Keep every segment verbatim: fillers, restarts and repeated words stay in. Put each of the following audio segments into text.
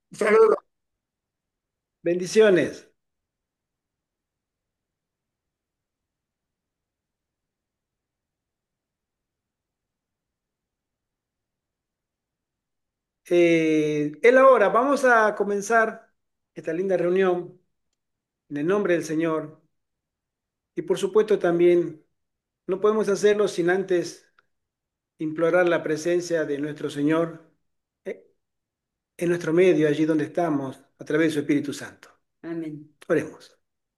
Saludos. Bendiciones. Eh, es la hora. Vamos a comenzar esta linda reunión en el nombre del Señor. Y por supuesto también no podemos hacerlo sin antes implorar la presencia de nuestro Señor eh, en nuestro medio, allí donde estamos, a través de su Espíritu Santo. Amén. Oremos.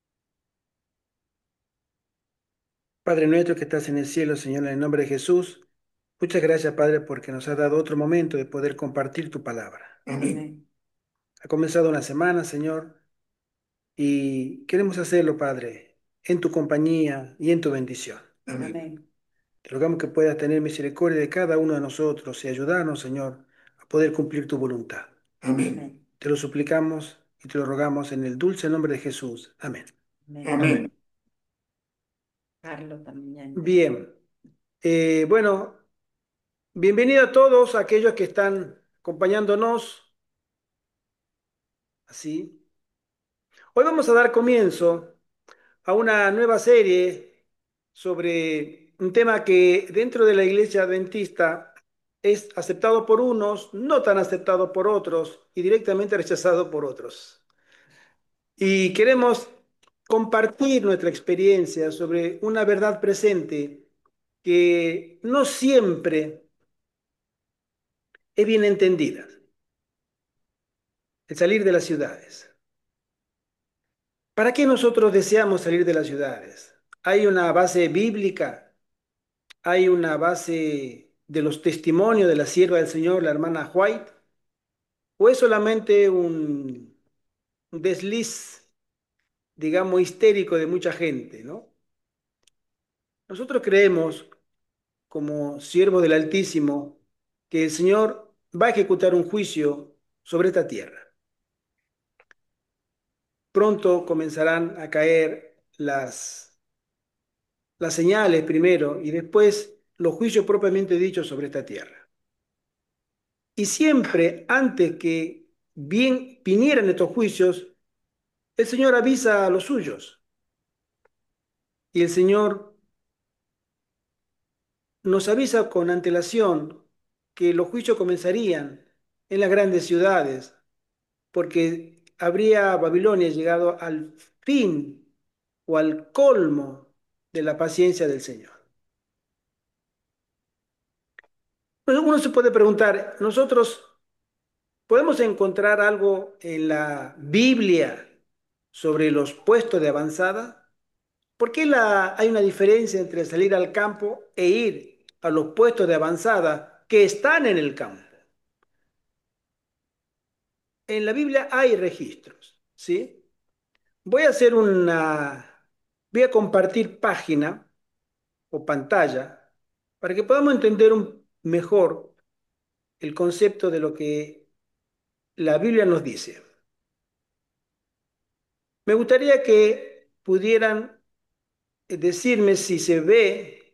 Padre nuestro que estás en el cielo, Señor, en el nombre de Jesús, muchas gracias, Padre, porque nos has dado otro momento de poder compartir tu palabra. Amén. Ha comenzado una semana, Señor. Y queremos hacerlo, Padre, en tu compañía y en tu bendición. Amén. Te rogamos que puedas tener misericordia de cada uno de nosotros y ayudarnos, Señor, a poder cumplir tu voluntad. Amén. Te lo suplicamos y te lo rogamos en el dulce nombre de Jesús. Amén. Amén. Amén. Carlos también. Bien. Eh, bueno, bienvenido a todos aquellos que están acompañándonos. Así. Hoy vamos a dar comienzo a una nueva serie sobre un tema que dentro de la iglesia adventista es aceptado por unos, no tan aceptado por otros y directamente rechazado por otros. Y queremos compartir nuestra experiencia sobre una verdad presente que no siempre es bien entendida, el salir de las ciudades. ¿Para qué nosotros deseamos salir de las ciudades? ¿Hay una base bíblica? ¿Hay una base de los testimonios de la sierva del Señor, la hermana White? ¿O es solamente un desliz, digamos, histérico de mucha gente, ¿no? Nosotros creemos, como siervos del Altísimo, que el Señor va a ejecutar un juicio sobre esta tierra. Pronto comenzarán a caer las, las señales primero y después los juicios propiamente dichos sobre esta tierra. Y siempre antes que bien vinieran estos juicios, el Señor avisa a los suyos. Y el Señor nos avisa con antelación que los juicios comenzarían en las grandes ciudades, porque habría Babilonia llegado al fin o al colmo de la paciencia del Señor. Uno se puede preguntar, ¿nosotros podemos encontrar algo en la Biblia sobre los puestos de avanzada? ¿Por qué la, hay una diferencia entre salir al campo e ir a los puestos de avanzada que están en el campo? En la Biblia hay registros, ¿sí? Voy a hacer una, voy a compartir página o pantalla para que podamos entender un, mejor el concepto de lo que la Biblia nos dice. Me gustaría que pudieran decirme si se ve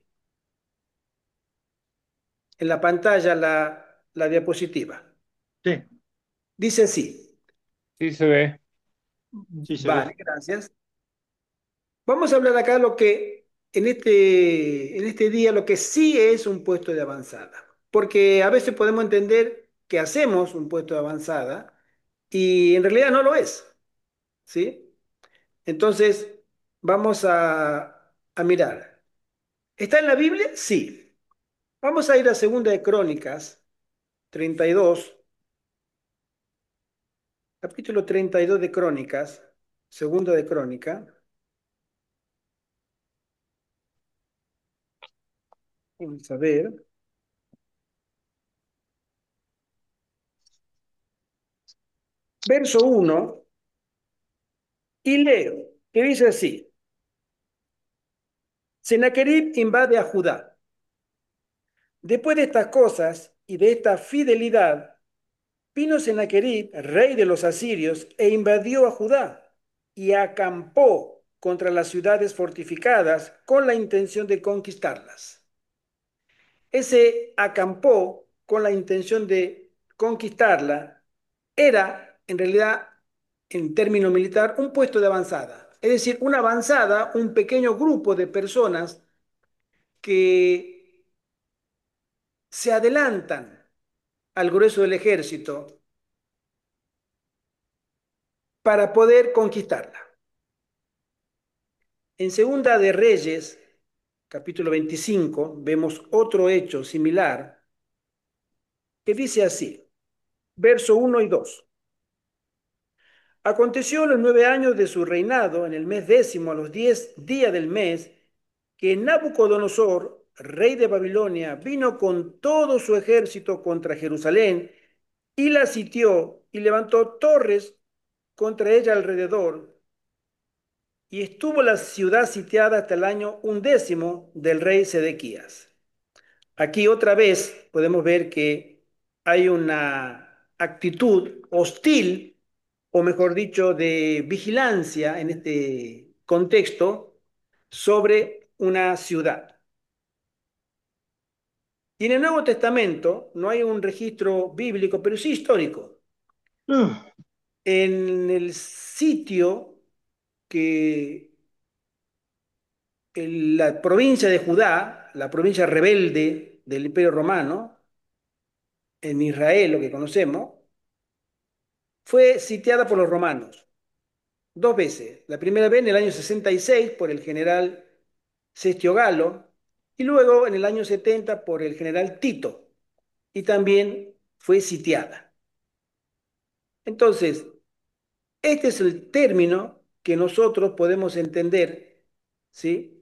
en la pantalla la, la diapositiva. Sí, Dice así. sí se ve, sí se Vale, ve. gracias. Vamos a hablar acá lo que en este, en este día lo que sí es un puesto de avanzada, porque a veces podemos entender que hacemos un puesto de avanzada y en realidad no lo es, ¿sí? Entonces, vamos a, a mirar. ¿Está en la Biblia? Sí. Vamos a ir a Segunda de Crónicas, treinta y dos, capítulo treinta y dos de Crónicas, Segunda de Crónica. Vamos a ver. Verso uno. Y leo, que dice así, Sennacherib invade a Judá. Después de estas cosas y de esta fidelidad, vino Sennacherib, rey de los asirios, e invadió a Judá y acampó contra las ciudades fortificadas con la intención de conquistarlas. Ese acampó con la intención de conquistarla era en realidad, en término militar, un puesto de avanzada. Es decir, una avanzada, un pequeño grupo de personas que se adelantan al grueso del ejército para poder conquistarla. En Segunda de Reyes, capítulo veinticinco, vemos otro hecho similar que dice así, verso uno y dos. Aconteció en los nueve años de su reinado, en el mes décimo, a los diez días del mes, que Nabucodonosor, rey de Babilonia, vino con todo su ejército contra Jerusalén y la sitió y levantó torres contra ella alrededor. Y estuvo la ciudad sitiada hasta el año undécimo del rey Sedequías. Aquí otra vez podemos ver que hay una actitud hostil, o mejor dicho, de vigilancia en este contexto sobre una ciudad. Y en el Nuevo Testamento no hay un registro bíblico, pero sí histórico. Ugh. En el sitio que en la provincia de Judá, la provincia rebelde del Imperio Romano, en Israel, lo que conocemos, fue sitiada por los romanos dos veces. La primera vez en el año sesenta y seis por el general Cestio Galo y luego en el año setenta por el general Tito. Y también fue sitiada. Entonces, este es el término que nosotros podemos entender, ¿sí?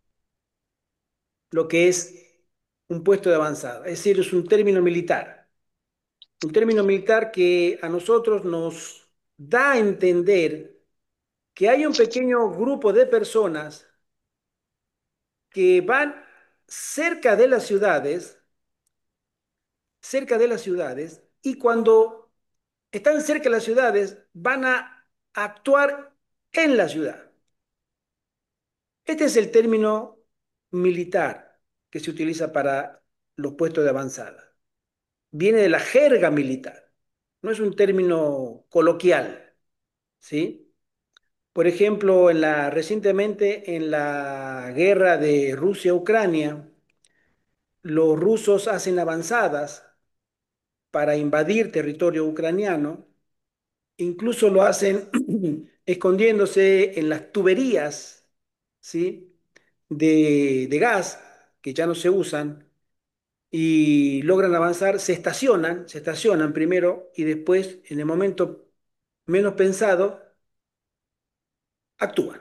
Lo que es un puesto de avanzada. Es decir, es un término militar. Un término militar que a nosotros nos da a entender que hay un pequeño grupo de personas que van cerca de las ciudades, cerca de las ciudades, y cuando están cerca de las ciudades van a actuar en la ciudad. Este es el término militar que se utiliza para los puestos de avanzada. Viene de la jerga militar, no es un término coloquial, ¿sí? Por ejemplo, en la, recientemente en la guerra de Rusia-Ucrania, los rusos hacen avanzadas para invadir territorio ucraniano, incluso lo hacen escondiéndose en las tuberías, ¿sí? de, de gas que ya no se usan y logran avanzar, se estacionan, se estacionan primero y después, en el momento menos pensado, actúan.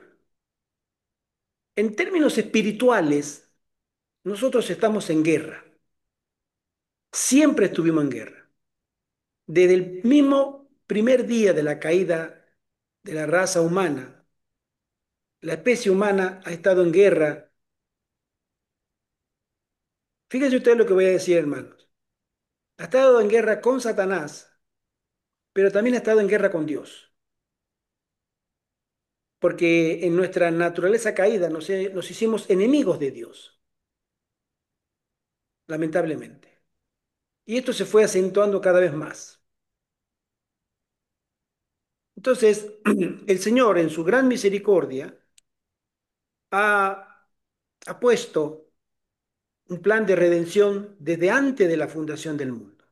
En términos espirituales, nosotros estamos en guerra. Siempre estuvimos en guerra. Desde el mismo primer día de la caída de la raza humana, la especie humana ha estado en guerra. Fíjense ustedes lo que voy a decir, hermanos. Ha estado en guerra con Satanás, pero también ha estado en guerra con Dios. Porque en nuestra naturaleza caída nos, nos hicimos enemigos de Dios, lamentablemente. Y esto se fue acentuando cada vez más. Entonces, el Señor, en su gran misericordia, ha, ha puesto un plan de redención desde antes de la fundación del mundo.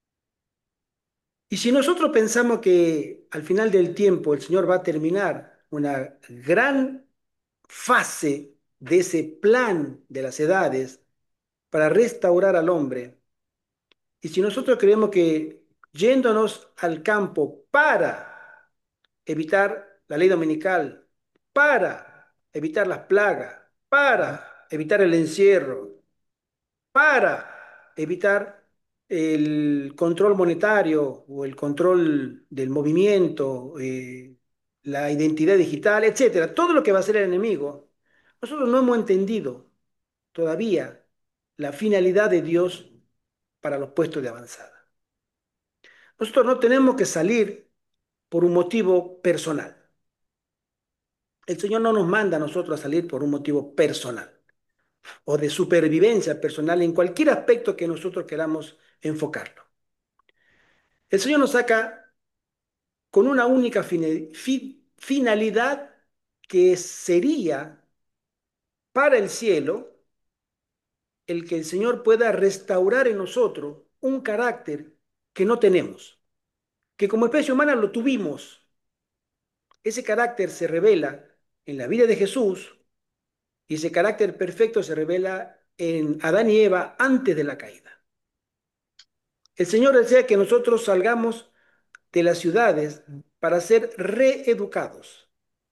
Y si nosotros pensamos que al final del tiempo el Señor va a terminar una gran fase de ese plan de las edades para restaurar al hombre, y si nosotros creemos que yéndonos al campo para evitar la ley dominical, para evitar las plagas, para evitar el encierro, para evitar el control monetario o el control del movimiento, eh, la identidad digital, etcétera, todo lo que va a hacer el enemigo, nosotros no hemos entendido todavía la finalidad de Dios para los puestos de avanzada. Nosotros no tenemos que salir por un motivo personal. El Señor no nos manda a nosotros a salir por un motivo personal o de supervivencia personal en cualquier aspecto que nosotros queramos enfocarlo. El Señor nos saca con una única fine- fi- finalidad que sería para el cielo el que el Señor pueda restaurar en nosotros un carácter que no tenemos, que como especie humana lo tuvimos. Ese carácter se revela en la vida de Jesús y ese carácter perfecto se revela en Adán y Eva antes de la caída. El Señor desea que nosotros salgamos de las ciudades para ser reeducados,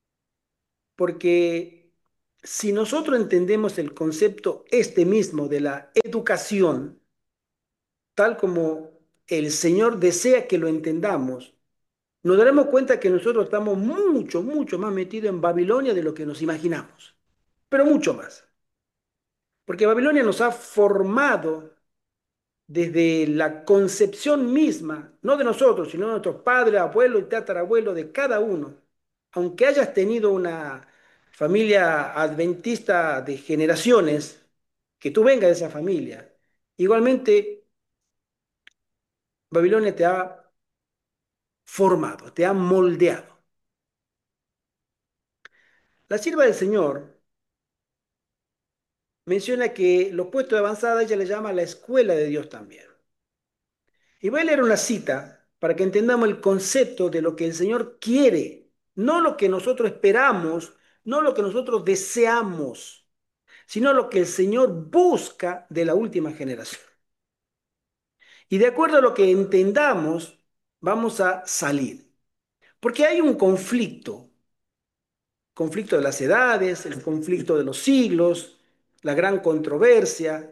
porque si nosotros entendemos el concepto este mismo de la educación, tal como el Señor desea que lo entendamos, nos daremos cuenta que nosotros estamos mucho, mucho más metidos en Babilonia de lo que nos imaginamos, pero mucho más, porque Babilonia nos ha formado desde la concepción misma, no de nosotros, sino de nuestros padres, abuelos y tatarabuelos, de cada uno. Aunque hayas tenido una familia adventista de generaciones, que tú vengas de esa familia, igualmente Babilonia te ha formado, te ha moldeado. La sierva del Señor menciona que los puestos de avanzada ella le llama la escuela de Dios también. Y voy a leer una cita para que entendamos el concepto de lo que el Señor quiere, no lo que nosotros esperamos, no lo que nosotros deseamos, sino lo que el Señor busca de la última generación. Y de acuerdo a lo que entendamos, vamos a salir. Porque hay un conflicto, conflicto de las edades, el conflicto de los siglos, la gran controversia.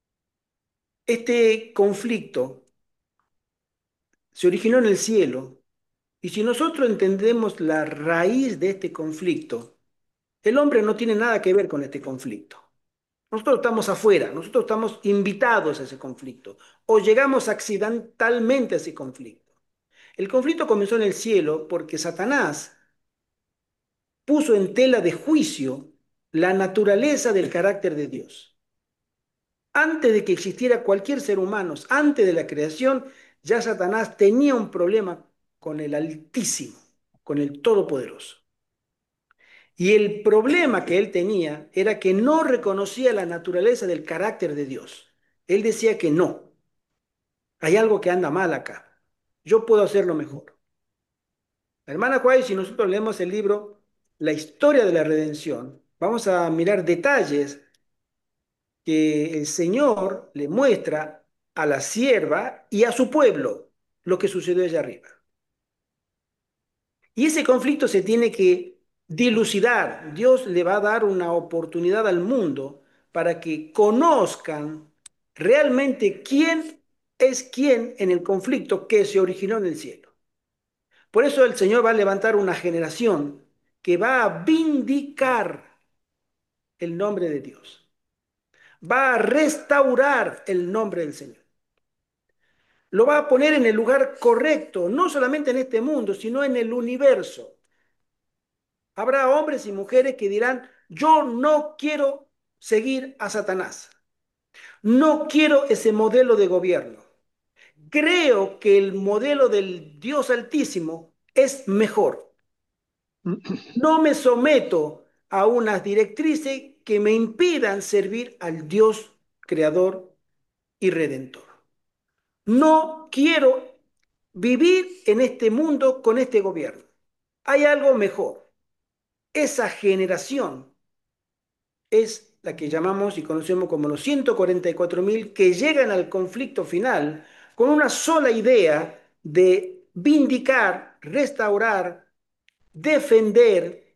Este conflicto se originó en el cielo. Y si nosotros entendemos la raíz de este conflicto, el hombre no tiene nada que ver con este conflicto. Nosotros estamos afuera, nosotros estamos invitados a ese conflicto o llegamos accidentalmente a ese conflicto. El conflicto comenzó en el cielo porque Satanás puso en tela de juicio la naturaleza del carácter de Dios. Antes de que existiera cualquier ser humano, antes de la creación, ya Satanás tenía un problema con el Altísimo, con el Todopoderoso. Y el problema que él tenía era que no reconocía la naturaleza del carácter de Dios. Él decía que no, hay algo que anda mal acá. Yo puedo hacerlo mejor. La hermana White, si nosotros leemos el libro La historia de la redención, vamos a mirar detalles que el Señor le muestra a la sierva y a su pueblo lo que sucedió allá arriba. Y ese conflicto se tiene que dilucidar. Dios le va a dar una oportunidad al mundo para que conozcan realmente quién es quién en el conflicto que se originó en el cielo. Por eso el Señor va a levantar una generación que va a vindicar el nombre de Dios. Va a restaurar el nombre del Señor. Lo va a poner en el lugar correcto, no solamente en este mundo, sino en el universo. Habrá hombres y mujeres que dirán, yo no quiero seguir a Satanás, no quiero ese modelo de gobierno. Creo que el modelo del Dios Altísimo es mejor. No me someto a unas directrices que me impidan servir al Dios creador y redentor. No quiero vivir en este mundo con este gobierno. Hay algo mejor. Esa generación es la que llamamos y conocemos como los ciento cuarenta y cuatro mil que llegan al conflicto final con una sola idea de vindicar, restaurar, defender,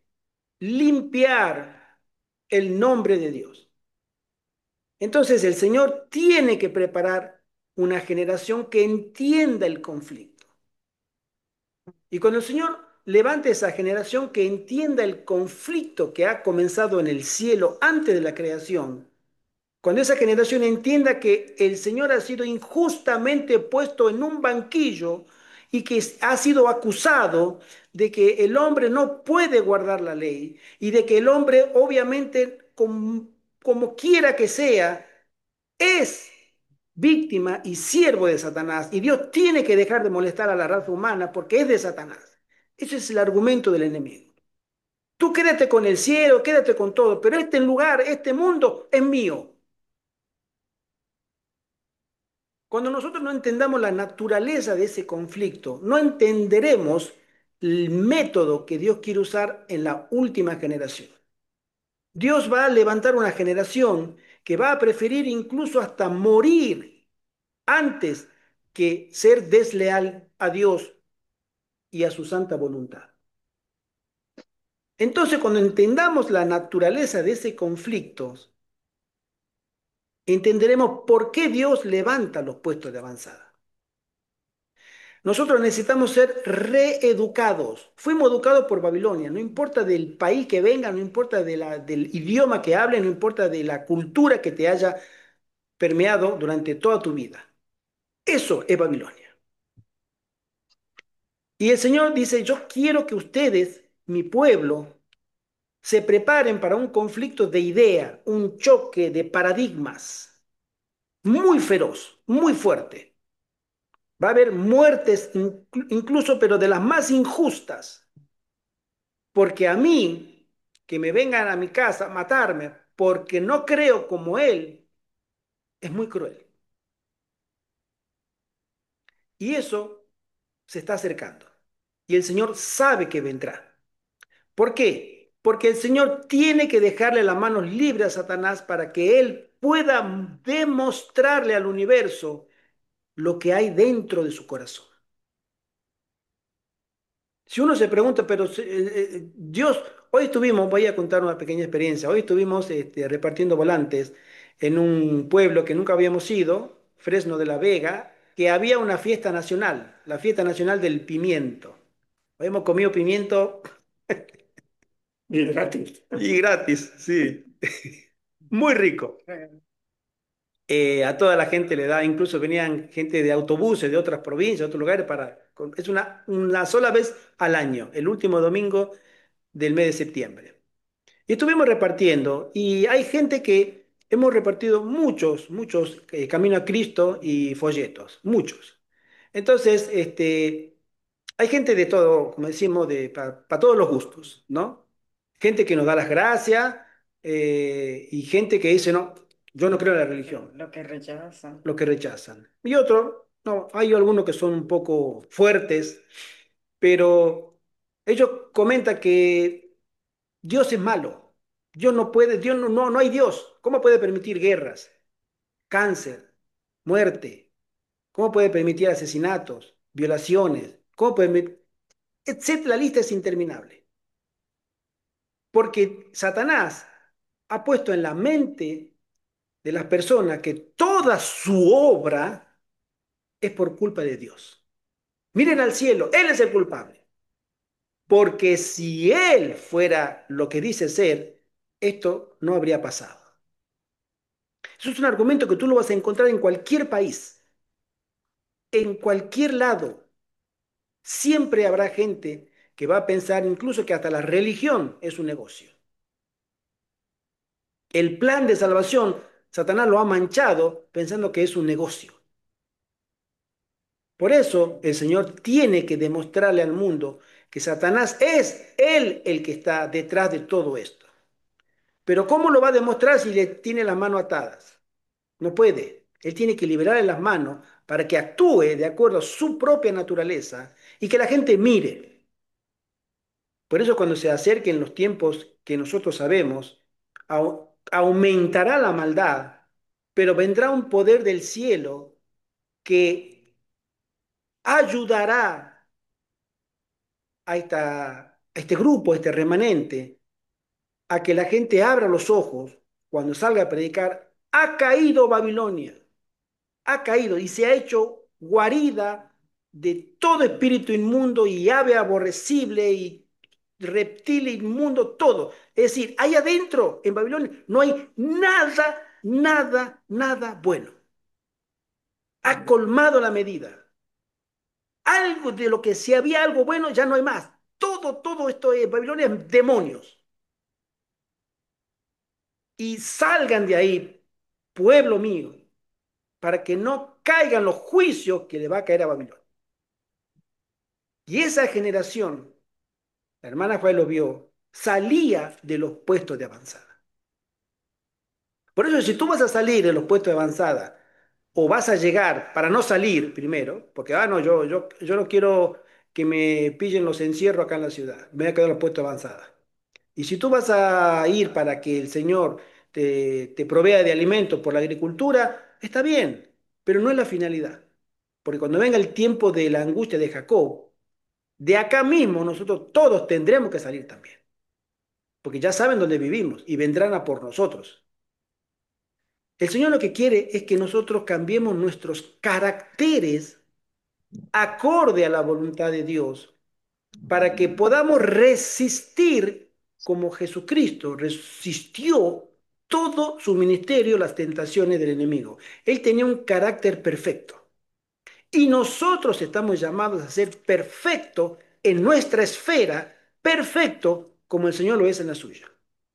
limpiar el nombre de Dios. Entonces el Señor tiene que preparar una generación que entienda el conflicto. Y cuando el Señor levante esa generación que entienda el conflicto que ha comenzado en el cielo antes de la creación, cuando esa generación entienda que el Señor ha sido injustamente puesto en un banquillo y que ha sido acusado de que el hombre no puede guardar la ley y de que el hombre obviamente, como, como quiera que sea, es víctima y siervo de Satanás y Dios tiene que dejar de molestar a la raza humana porque es de Satanás. Ese es el argumento del enemigo. Tú quédate con el cielo, quédate con todo, pero este lugar, este mundo es mío. Cuando nosotros no entendamos la naturaleza de ese conflicto, no entenderemos el método que Dios quiere usar en la última generación. Dios va a levantar una generación que va a preferir incluso hasta morir antes que ser desleal a Dios y a su santa voluntad. Entonces, cuando entendamos la naturaleza de ese conflicto, entenderemos por qué Dios levanta los puestos de avanzada. Nosotros necesitamos ser reeducados. Fuimos educados por Babilonia, no importa del país que venga, no importa de la, del idioma que hable, no importa de la cultura que te haya permeado durante toda tu vida. Eso es Babilonia. Y el Señor dice, yo quiero que ustedes, mi pueblo, se preparen para un conflicto de idea, un choque de paradigmas muy feroz, muy fuerte. Va a haber muertes incluso, pero de las más injustas, porque a mí, que me vengan a mi casa a matarme porque no creo como Él, es muy cruel. Y eso se está acercando. Y el Señor sabe que vendrá. ¿Por qué? Porque el Señor tiene que dejarle las manos libres a Satanás para que Él pueda demostrarle al universo lo que hay dentro de su corazón. Si uno se pregunta, pero eh, eh, Dios, hoy estuvimos, voy a contar una pequeña experiencia, hoy estuvimos este, repartiendo volantes en un pueblo que nunca habíamos ido, Fresno de la Vega, que había una fiesta nacional, la fiesta nacional del pimiento. Habíamos comido pimiento Y gratis. y gratis, sí, muy rico. Eh, a toda la gente le da, incluso venían gente de autobuses de otras provincias, de otros lugares, para, es una, una sola vez al año, el último domingo del mes de septiembre. Y estuvimos repartiendo, y hay gente que hemos repartido muchos, muchos eh, Camino a Cristo y folletos, muchos. Entonces, este, hay gente de todo, como decimos, de, para todos los gustos, ¿no? Gente que nos da las gracias eh, y gente que dice, no, yo no creo en la religión, Lo que rechazan. lo que rechazan. Y otro, no, hay algunos que son un poco fuertes, pero ellos comentan que Dios es malo. Dios no puede, Dios no, no, no hay Dios. ¿Cómo puede permitir guerras, cáncer, muerte? ¿Cómo puede permitir asesinatos, violaciones? ¿Cómo puede, etcétera? La lista es interminable. Porque Satanás ha puesto en la mente de las personas que toda su obra es por culpa de Dios. Miren al cielo, Él es el culpable. Porque si Él fuera lo que dice ser, esto no habría pasado. Eso es un argumento que tú lo vas a encontrar en cualquier país, en cualquier lado. Siempre habrá gente que va a pensar incluso que hasta la religión es un negocio. El plan de salvación, Satanás lo ha manchado pensando que es un negocio. Por eso el Señor tiene que demostrarle al mundo que Satanás es Él el que está detrás de todo esto. Pero ¿cómo lo va a demostrar si le tiene las manos atadas? No puede. Él tiene que liberarle las manos para que actúe de acuerdo a su propia naturaleza y que la gente mire. Por eso cuando se acerquen los tiempos que nosotros sabemos, au- aumentará la maldad, pero vendrá un poder del cielo que ayudará a, esta, a este grupo, a este remanente, a que la gente abra los ojos cuando salga a predicar. Ha caído Babilonia, ha caído y se ha hecho guarida de todo espíritu inmundo y ave aborrecible y reptil inmundo, todo. Es decir, ahí adentro, en Babilonia, no hay nada, nada, nada bueno. Ha colmado la medida. Algo de lo que si había algo bueno, ya no hay más. Todo, todo esto es Babilonia, es demonios. Y salgan de ahí, pueblo mío, para que no caigan los juicios que le va a caer a Babilonia. Y esa generación la hermana Juárez lo vio, salía de los puestos de avanzada. Por eso, si tú vas a salir de los puestos de avanzada o vas a llegar para no salir primero, porque, ah, no, yo, yo, yo no quiero que me pillen los encierros acá en la ciudad, me voy a quedar en los puestos de avanzada. Y si tú vas a ir para que el Señor te, te provea de alimentos por la agricultura, está bien, pero no es la finalidad. Porque cuando venga el tiempo de la angustia de Jacob, de acá mismo nosotros todos tendremos que salir también, porque ya saben dónde vivimos y vendrán a por nosotros. El Señor lo que quiere es que nosotros cambiemos nuestros caracteres acorde a la voluntad de Dios para que podamos resistir como Jesucristo resistió todo su ministerio las tentaciones del enemigo. Él tenía un carácter perfecto y nosotros estamos llamados a ser perfectos en nuestra esfera, perfecto como el Señor lo es en la suya.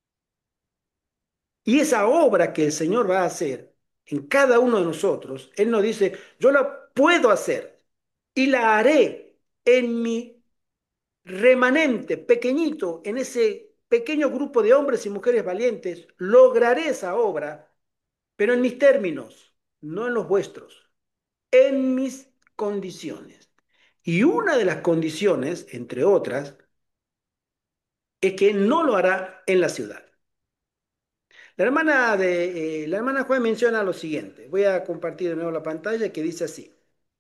Y esa obra que el Señor va a hacer en cada uno de nosotros, Él nos dice, yo la puedo hacer y la haré en mi remanente, pequeñito, en ese pequeño grupo de hombres y mujeres valientes, lograré esa obra, pero en mis términos, no en los vuestros, en mis condiciones. Y una de las condiciones, entre otras, es que no lo hará en la ciudad. La hermana, de, eh, la hermana Juan menciona lo siguiente. Voy a compartir de nuevo la pantalla que dice así.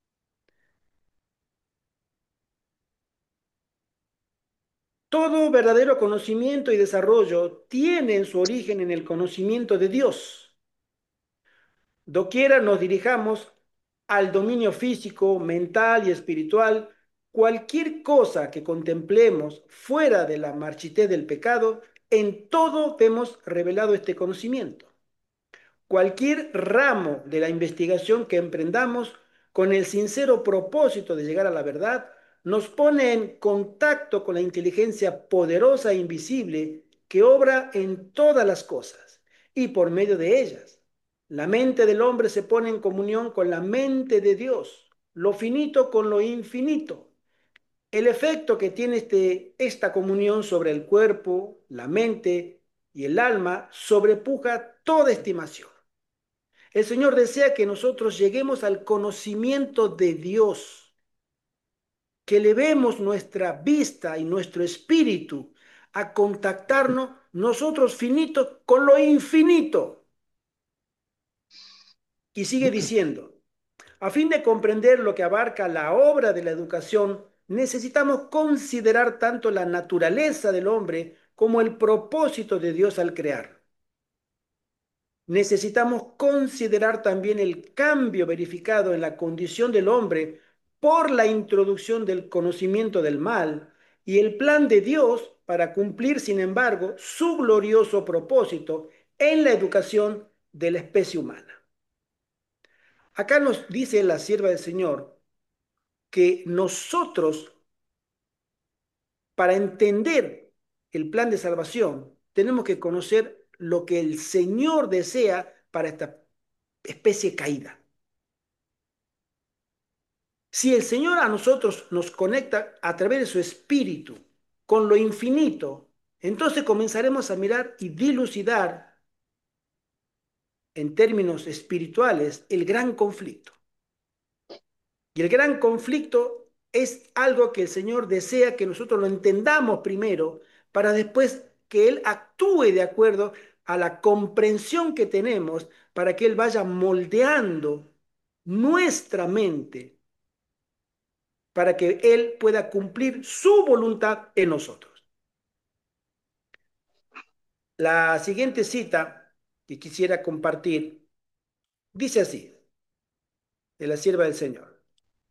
Todo verdadero conocimiento y desarrollo tiene su origen en el conocimiento de Dios. Doquiera nos dirijamos al dominio físico, mental y espiritual, cualquier cosa que contemplemos fuera de la marchitez del pecado, en todo vemos revelado este conocimiento. Cualquier ramo de la investigación que emprendamos con el sincero propósito de llegar a la verdad nos pone en contacto con la inteligencia poderosa e invisible que obra en todas las cosas y por medio de ellas. La mente del hombre se pone en comunión con la mente de Dios, lo finito con lo infinito. El efecto que tiene este, esta comunión sobre el cuerpo, la mente y el alma sobrepuja toda estimación. El Señor desea que nosotros lleguemos al conocimiento de Dios, que elevemos nuestra vista y nuestro espíritu a contactarnos nosotros finitos con lo infinito. Y sigue diciendo, a fin de comprender lo que abarca la obra de la educación, necesitamos considerar tanto la naturaleza del hombre como el propósito de Dios al crear. Necesitamos considerar también el cambio verificado en la condición del hombre por la introducción del conocimiento del mal y el plan de Dios para cumplir, sin embargo, su glorioso propósito en la educación de la especie humana. Acá nos dice la sierva del Señor que nosotros, para entender el plan de salvación, tenemos que conocer lo que el Señor desea para esta especie caída. Si el Señor a nosotros nos conecta a través de su espíritu con lo infinito, entonces comenzaremos a mirar y dilucidar en términos espirituales el gran conflicto. Y el gran conflicto es algo que el Señor desea que nosotros lo entendamos primero para después que Él actúe de acuerdo a la comprensión que tenemos para que Él vaya moldeando nuestra mente para que Él pueda cumplir su voluntad en nosotros. La siguiente cita que quisiera compartir dice así, de la sierva del Señor.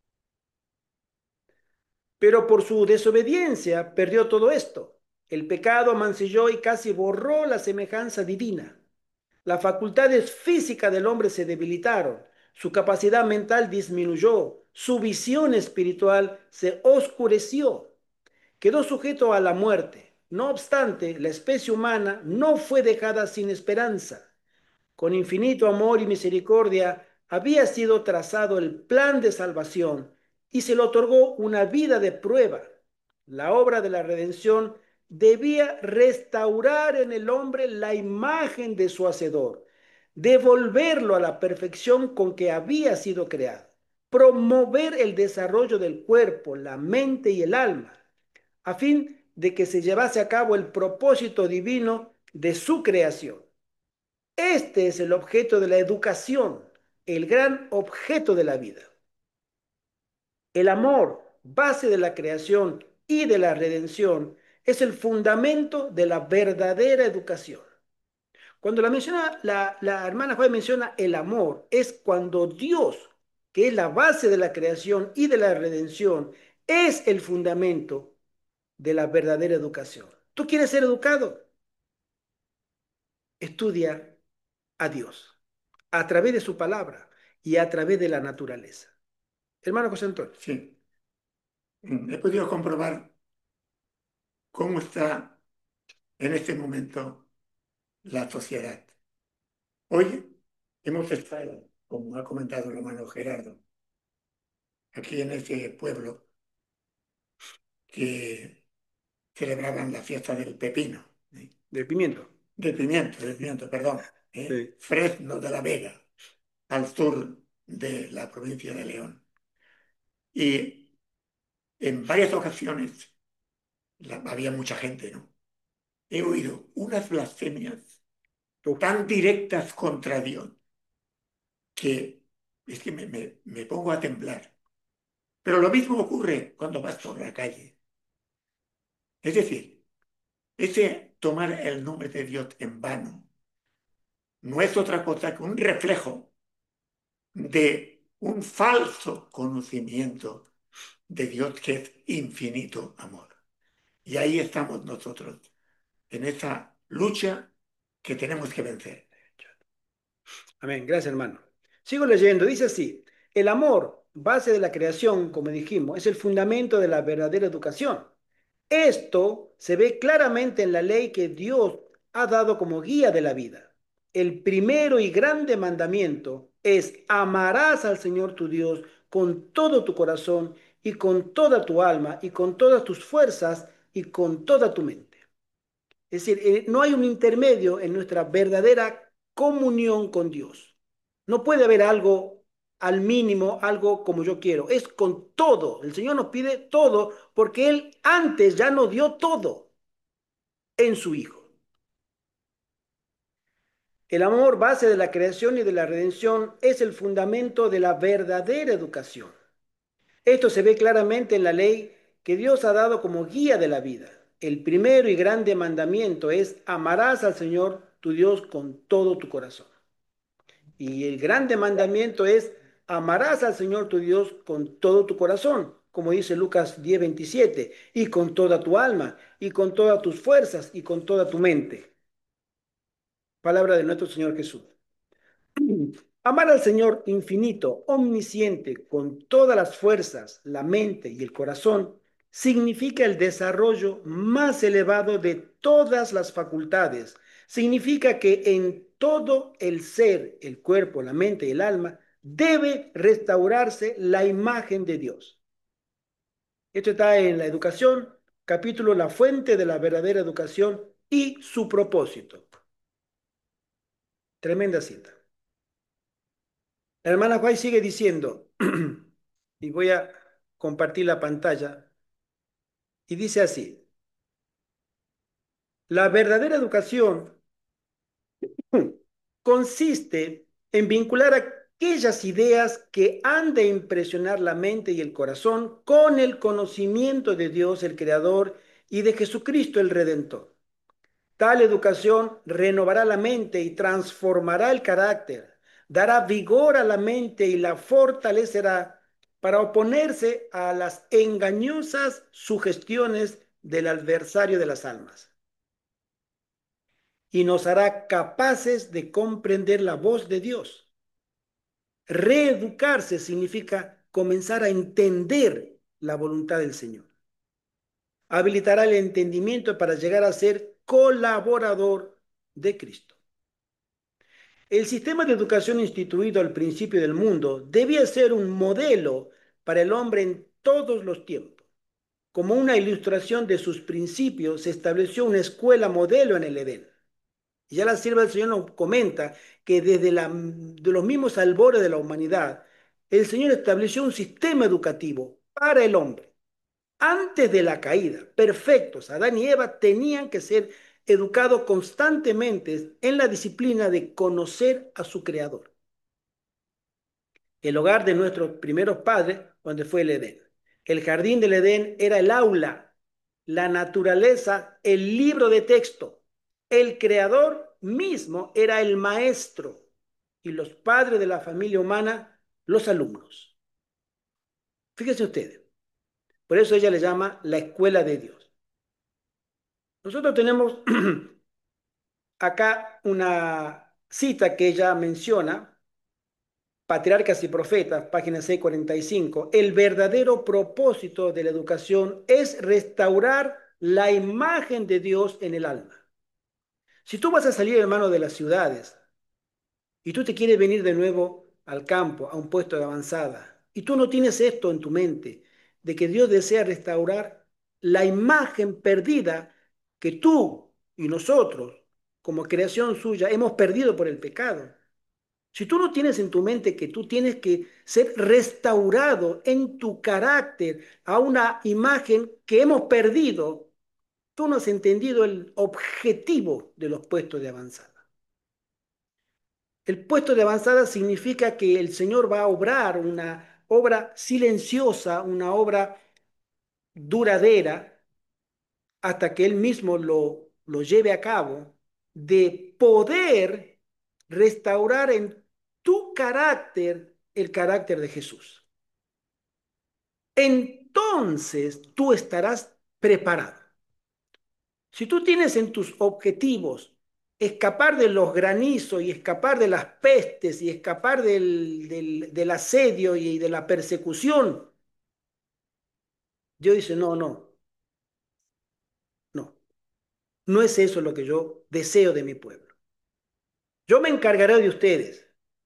Pero por su desobediencia perdió todo esto. El pecado mancilló y casi borró la semejanza divina. Las facultades físicas del hombre se debilitaron, su capacidad mental disminuyó, su visión espiritual se oscureció. Quedó sujeto a la muerte. No obstante, la especie humana no fue dejada sin esperanza. Con infinito amor y misericordia había sido trazado el plan de salvación y se le otorgó una vida de prueba. la obra de la redención, debía restaurar en el hombre la imagen de su hacedor, devolverlo a la perfección con que había sido creado, promover el desarrollo del cuerpo, la mente y el alma, a fin de que se llevase a cabo el propósito divino de su creación. Este es el objeto de la educación, el gran objeto de la vida. El amor, base de la creación y de la redención, es el fundamento de la verdadera educación. Cuando la, menciona, la, la hermana Juan menciona el amor, es cuando Dios, que es la base de la creación y de la redención, es el fundamento de la verdadera educación. ¿Tú quieres ser educado? Estudia a Dios a través de su palabra y a través de la naturaleza. Hermano José Antonio. Sí. Mm, He podido comprobar cómo está en este momento la sociedad. Hoy hemos estado, como ha comentado el hermano Gerardo, aquí en este pueblo que celebraban la fiesta del pepino, ¿eh? Del pimiento. Del pimiento, del pimiento, perdón, ¿eh? Sí. Fresno de la Vega, al sur de la provincia de León. Y en varias ocasiones la- había mucha gente, ¿no? He oído unas blasfemias Uf. tan directas contra Dios que es que me, me- me pongo a temblar. Pero lo mismo ocurre cuando vas por la calle. Es decir, ese tomar el nombre de Dios en vano no es otra cosa que un reflejo de un falso conocimiento de Dios que es infinito amor. Y ahí estamos nosotros, en esa lucha que tenemos que vencer. Amén. Gracias, hermano. Sigo leyendo. Dice así, el amor, base de la creación, como dijimos, es el fundamento de la verdadera educación. Esto se ve claramente en la ley que Dios ha dado como guía de la vida. El primero y grande mandamiento es amarás al Señor tu Dios con todo tu corazón y con toda tu alma y con todas tus fuerzas y con toda tu mente. Es decir, eh, no hay un intermedio en nuestra verdadera comunión con Dios. No puede haber algo al mínimo, algo como yo quiero. Es con todo. El Señor nos pide todo porque Él antes ya nos dio todo en su Hijo. El amor, base de la creación y de la redención, es el fundamento de la verdadera educación. Esto se ve claramente en la ley que Dios ha dado como guía de la vida. El primero y grande mandamiento es amarás al Señor tu Dios con todo tu corazón. Y el grande mandamiento es amarás al Señor tu Dios con todo tu corazón, como dice Lucas diez veintisiete, y con toda tu alma, y con todas tus fuerzas, y con toda tu mente. Palabra de nuestro Señor Jesús. Amar al Señor infinito, omnisciente, con todas las fuerzas, la mente y el corazón, significa el desarrollo más elevado de todas las facultades. Significa que en todo el ser, el cuerpo, la mente y el alma, debe restaurarse la imagen de Dios. Esto está en la educación, capítulo La fuente de la verdadera educación y su propósito. Tremenda cita. La hermana White sigue diciendo, y voy a compartir la pantalla, y dice así, la verdadera educación consiste en vincular aquellas ideas que han de impresionar la mente y el corazón con el conocimiento de Dios el Creador y de Jesucristo el Redentor. Tal educación renovará la mente y transformará el carácter, dará vigor a la mente y la fortalecerá para oponerse a las engañosas sugestiones del adversario de las almas. Y nos hará capaces de comprender la voz de Dios. Reeducarse significa comenzar a entender la voluntad del Señor. Habilitará el entendimiento para llegar a ser colaborador de Cristo. El sistema de educación instituido al principio del mundo debía ser un modelo para el hombre en todos los tiempos. como una ilustración de sus principios, se estableció una escuela modelo en el Edén. Y ya la sierva del Señor nos comenta que desde la, de los mismos albores de la humanidad, el Señor estableció un sistema educativo para el hombre. Antes de la caída, perfectos, Adán y Eva tenían que ser educados constantemente en la disciplina de conocer a su Creador. El hogar de nuestros primeros padres, donde fue el Edén. El jardín del Edén era el aula, la naturaleza, el libro de texto. El creador mismo era el maestro y los padres de la familia humana, los alumnos. Fíjense ustedes, por eso ella le llama la escuela de Dios. Nosotros tenemos acá una cita que ella menciona, Patriarcas y Profetas, página seiscientos cuarenta y cinco. El verdadero propósito de la educación es restaurar la imagen de Dios en el alma. Si tú vas a salir, hermano, de las ciudades y tú te quieres venir de nuevo al campo, a un puesto de avanzada, y tú no tienes esto en tu mente, de que Dios desea restaurar la imagen perdida que tú y nosotros, como creación suya, hemos perdido por el pecado. Si tú no tienes en tu mente que tú tienes que ser restaurado en tu carácter a una imagen que hemos perdido, tú no has entendido el objetivo de los puestos de avanzada. El puesto de avanzada significa que el Señor va a obrar una obra silenciosa, una obra duradera, hasta que Él mismo lo, lo lleve a cabo, de poder restaurar en tu carácter el carácter de Jesús. Entonces tú estarás preparado. Si tú tienes en tus objetivos escapar de los granizos y escapar de las pestes y escapar del, del, del asedio y de la persecución, Dios dice, no, no, no, no es eso lo que yo deseo de mi pueblo. Yo me encargaré de ustedes,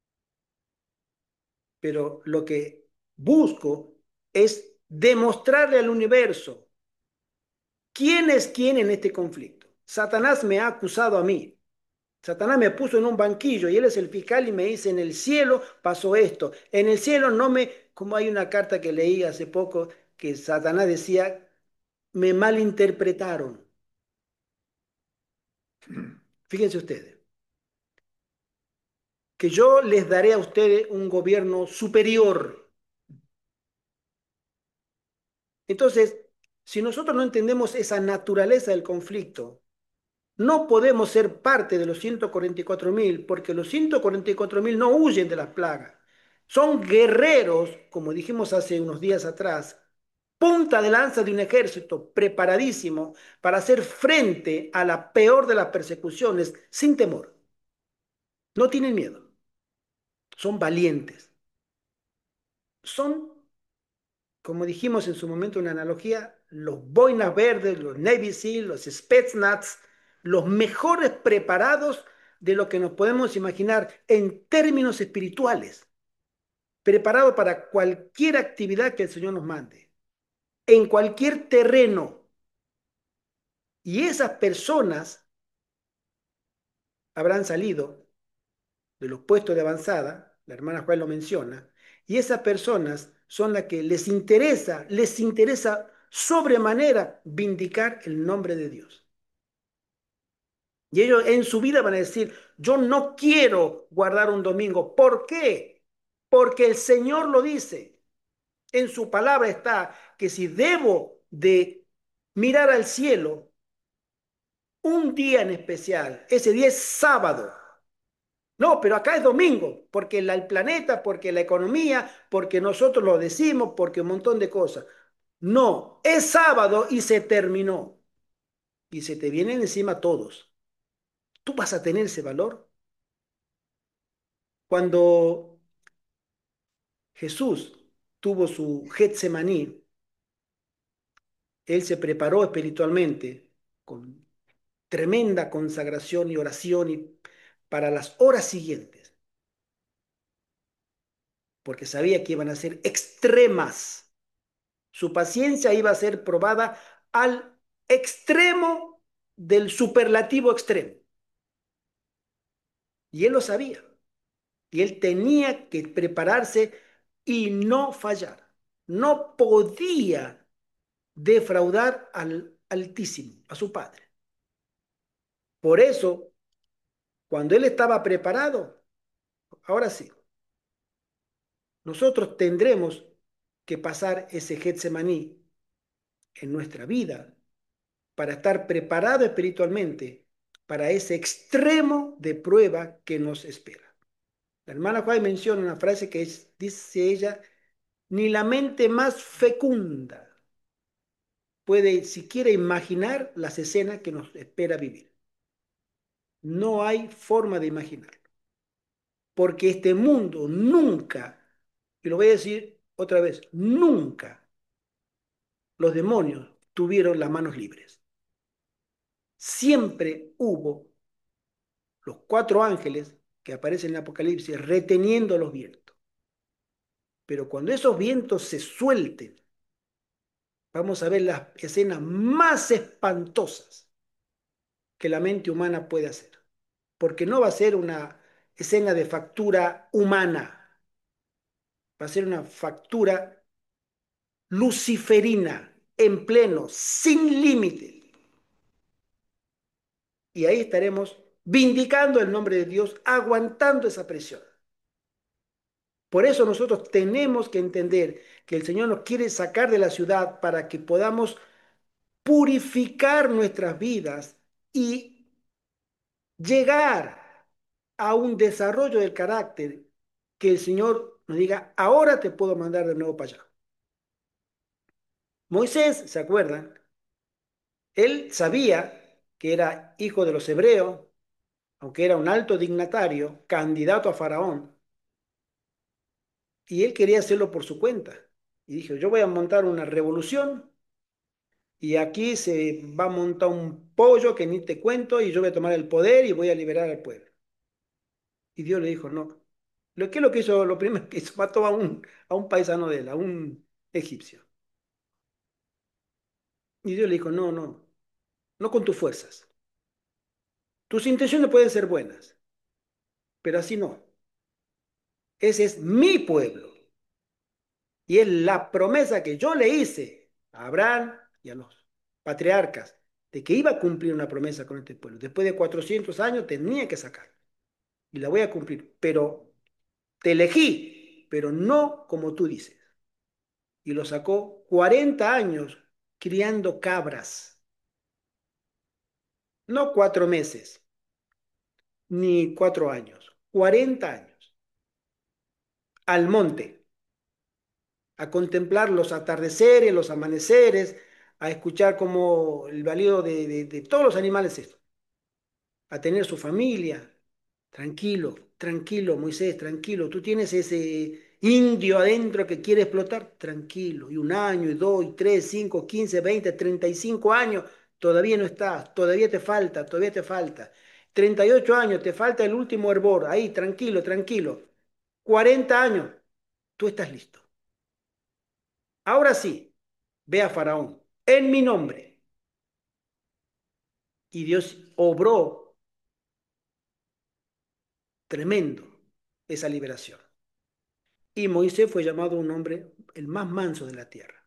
pero lo que busco es demostrarle al universo quién es quién en este conflicto. Satanás me ha acusado a mí. Satanás me puso en un banquillo y él es el fiscal y me dice, en el cielo pasó esto. En el cielo no me, como hay una carta que leí hace poco que Satanás decía, me malinterpretaron. Fíjense ustedes, que yo les daré a ustedes un gobierno superior. Entonces, si nosotros no entendemos esa naturaleza del conflicto, no podemos ser parte de los ciento cuarenta y cuatro mil, porque los ciento cuarenta y cuatro mil no huyen de las plagas. Son guerreros, como dijimos hace unos días atrás, punta de lanza de un ejército preparadísimo para hacer frente a la peor de las persecuciones sin temor. No tienen miedo, son valientes. Son, como dijimos en su momento, una analogía, los boinas verdes, los Navy SEAL, los Spetsnaz, los mejores preparados de lo que nos podemos imaginar en términos espirituales, preparados para cualquier actividad que el Señor nos mande, en cualquier terreno. Y esas personas habrán salido de los puestos de avanzada, la hermana Juan lo menciona, y esas personas son las que les interesa, les interesa sobremanera vindicar el nombre de Dios. Y ellos en su vida van a decir, yo no quiero guardar un domingo. ¿Por qué? Porque el Señor lo dice. En su palabra está que si debo de mirar al cielo un día en especial, ese día es sábado. No, pero acá es domingo, porque la, el planeta, porque la economía, porque nosotros lo decimos, porque un montón de cosas. No, es sábado y se terminó. Y se te vienen encima todos. ¿Tú vas a tener ese valor? Cuando Jesús tuvo su Getsemaní, él se preparó espiritualmente con tremenda consagración y oración y para las horas siguientes, porque sabía que iban a ser extremas. Su paciencia iba a ser probada al extremo del superlativo extremo. Y él lo sabía. Y él tenía que prepararse y no fallar. No podía defraudar al Altísimo, a su Padre. Por eso, cuando él estaba preparado, ahora sí, nosotros tendremos que pasar ese Getsemaní en nuestra vida para estar preparado espiritualmente para ese extremo de prueba que nos espera. La hermana Juárez menciona una frase que es, dice ella, ni la mente más fecunda puede siquiera imaginar las escenas que nos espera vivir. No hay forma de imaginarlo, porque este mundo nunca, y lo voy a decir otra vez, nunca los demonios tuvieron las manos libres. Siempre hubo los cuatro ángeles que aparecen en el Apocalipsis reteniendo los vientos. Pero cuando esos vientos se suelten, vamos a ver las escenas más espantosas que la mente humana puede hacer. Porque no va a ser una escena de factura humana, va a ser una factura luciferina, en pleno, sin límite. Y ahí estaremos vindicando el nombre de Dios, aguantando esa presión. Por eso nosotros tenemos que entender que el Señor nos quiere sacar de la ciudad para que podamos purificar nuestras vidas y llegar a un desarrollo del carácter que el Señor nos diga, ahora te puedo mandar de nuevo para allá. Moisés, ¿se acuerdan? Él sabía que era hijo de los hebreos, aunque era un alto dignatario, candidato a Faraón, y él quería hacerlo por su cuenta. Y dijo, yo voy a montar una revolución y aquí se va a montar un pollo que ni te cuento y yo voy a tomar el poder y voy a liberar al pueblo. Y Dios le dijo, no. Lo que es lo que hizo, lo primero que hizo, mató a un, a un paisano de él, a un egipcio. Y Dios le dijo, no, no, no con tus fuerzas. Tus intenciones pueden ser buenas, pero así no. Ese es mi pueblo. Y es la promesa que yo le hice a Abraham y a los patriarcas de que iba a cumplir una promesa con este pueblo. Después de cuatrocientos años tenía que sacar. Y la voy a cumplir. Pero te elegí, pero no como tú dices. Y lo sacó cuarenta años criando cabras. No cuatro meses, ni cuatro años. Cuarenta años. Al monte. A contemplar los atardeceres, los amaneceres, a escuchar como el balido de, de, de todos los animales, esto, a tener su familia. Tranquilo, tranquilo, Moisés, tranquilo. Tú tienes ese indio adentro que quiere explotar, tranquilo. Y un año, y dos, y tres, cinco, quince, veinte, treinta y cinco años, todavía no estás, todavía te falta, todavía te falta. Treinta y ocho años, te falta el último hervor, ahí, tranquilo, tranquilo. Cuarenta años, tú estás listo. Ahora sí, ve a Faraón, en mi nombre. Y Dios obró tremendo esa liberación. Y Moisés fue llamado un hombre el más manso de la tierra.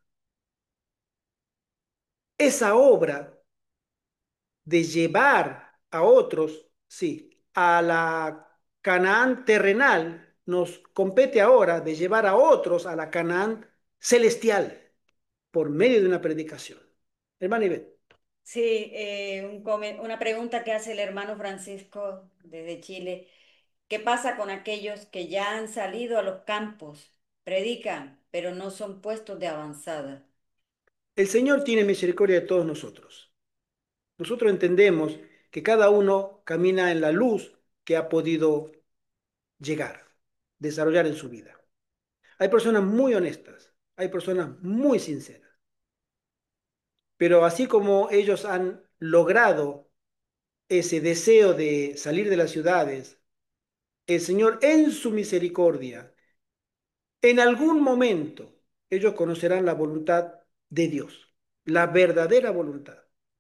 Esa obra de llevar a otros, sí, a la Canaán terrenal, nos compete ahora de llevar a otros a la Canaán celestial por medio de una predicación. Hermano Ivette, Sí, eh, un come- una pregunta que hace el hermano Francisco desde Chile. ¿Qué pasa con aquellos que ya han salido a los campos, predican, pero no son puestos de avanzada? el Señor tiene misericordia de todos nosotros. Nosotros entendemos que cada uno camina en la luz que ha podido llegar, desarrollar en su vida. Hay personas muy honestas, hay personas muy sinceras, pero así como ellos han logrado ese deseo de salir de las ciudades, el Señor en su misericordia, en algún momento, ellos conocerán la voluntad de Dios, la verdadera voluntad.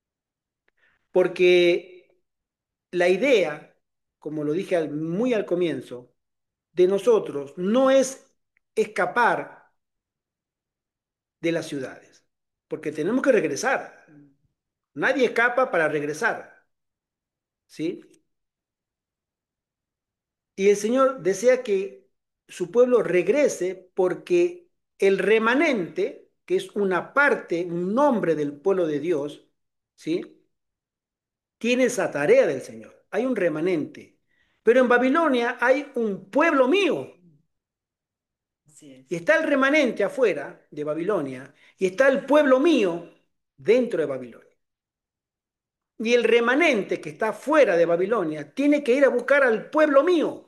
Porque la idea, como lo dije al- muy al comienzo, de nosotros no es escapar de las ciudades, porque tenemos que regresar. Nadie escapa para regresar, ¿sí? Y el Señor desea que su pueblo regrese porque el remanente, que es una parte, un nombre del pueblo de Dios, ¿sí? Tiene esa tarea del Señor. Hay un remanente. Pero en Babilonia hay un pueblo mío. Así Y es. está el remanente afuera de Babilonia y está el pueblo mío dentro de Babilonia. Y el remanente que está fuera de Babilonia tiene que ir a buscar al pueblo mío,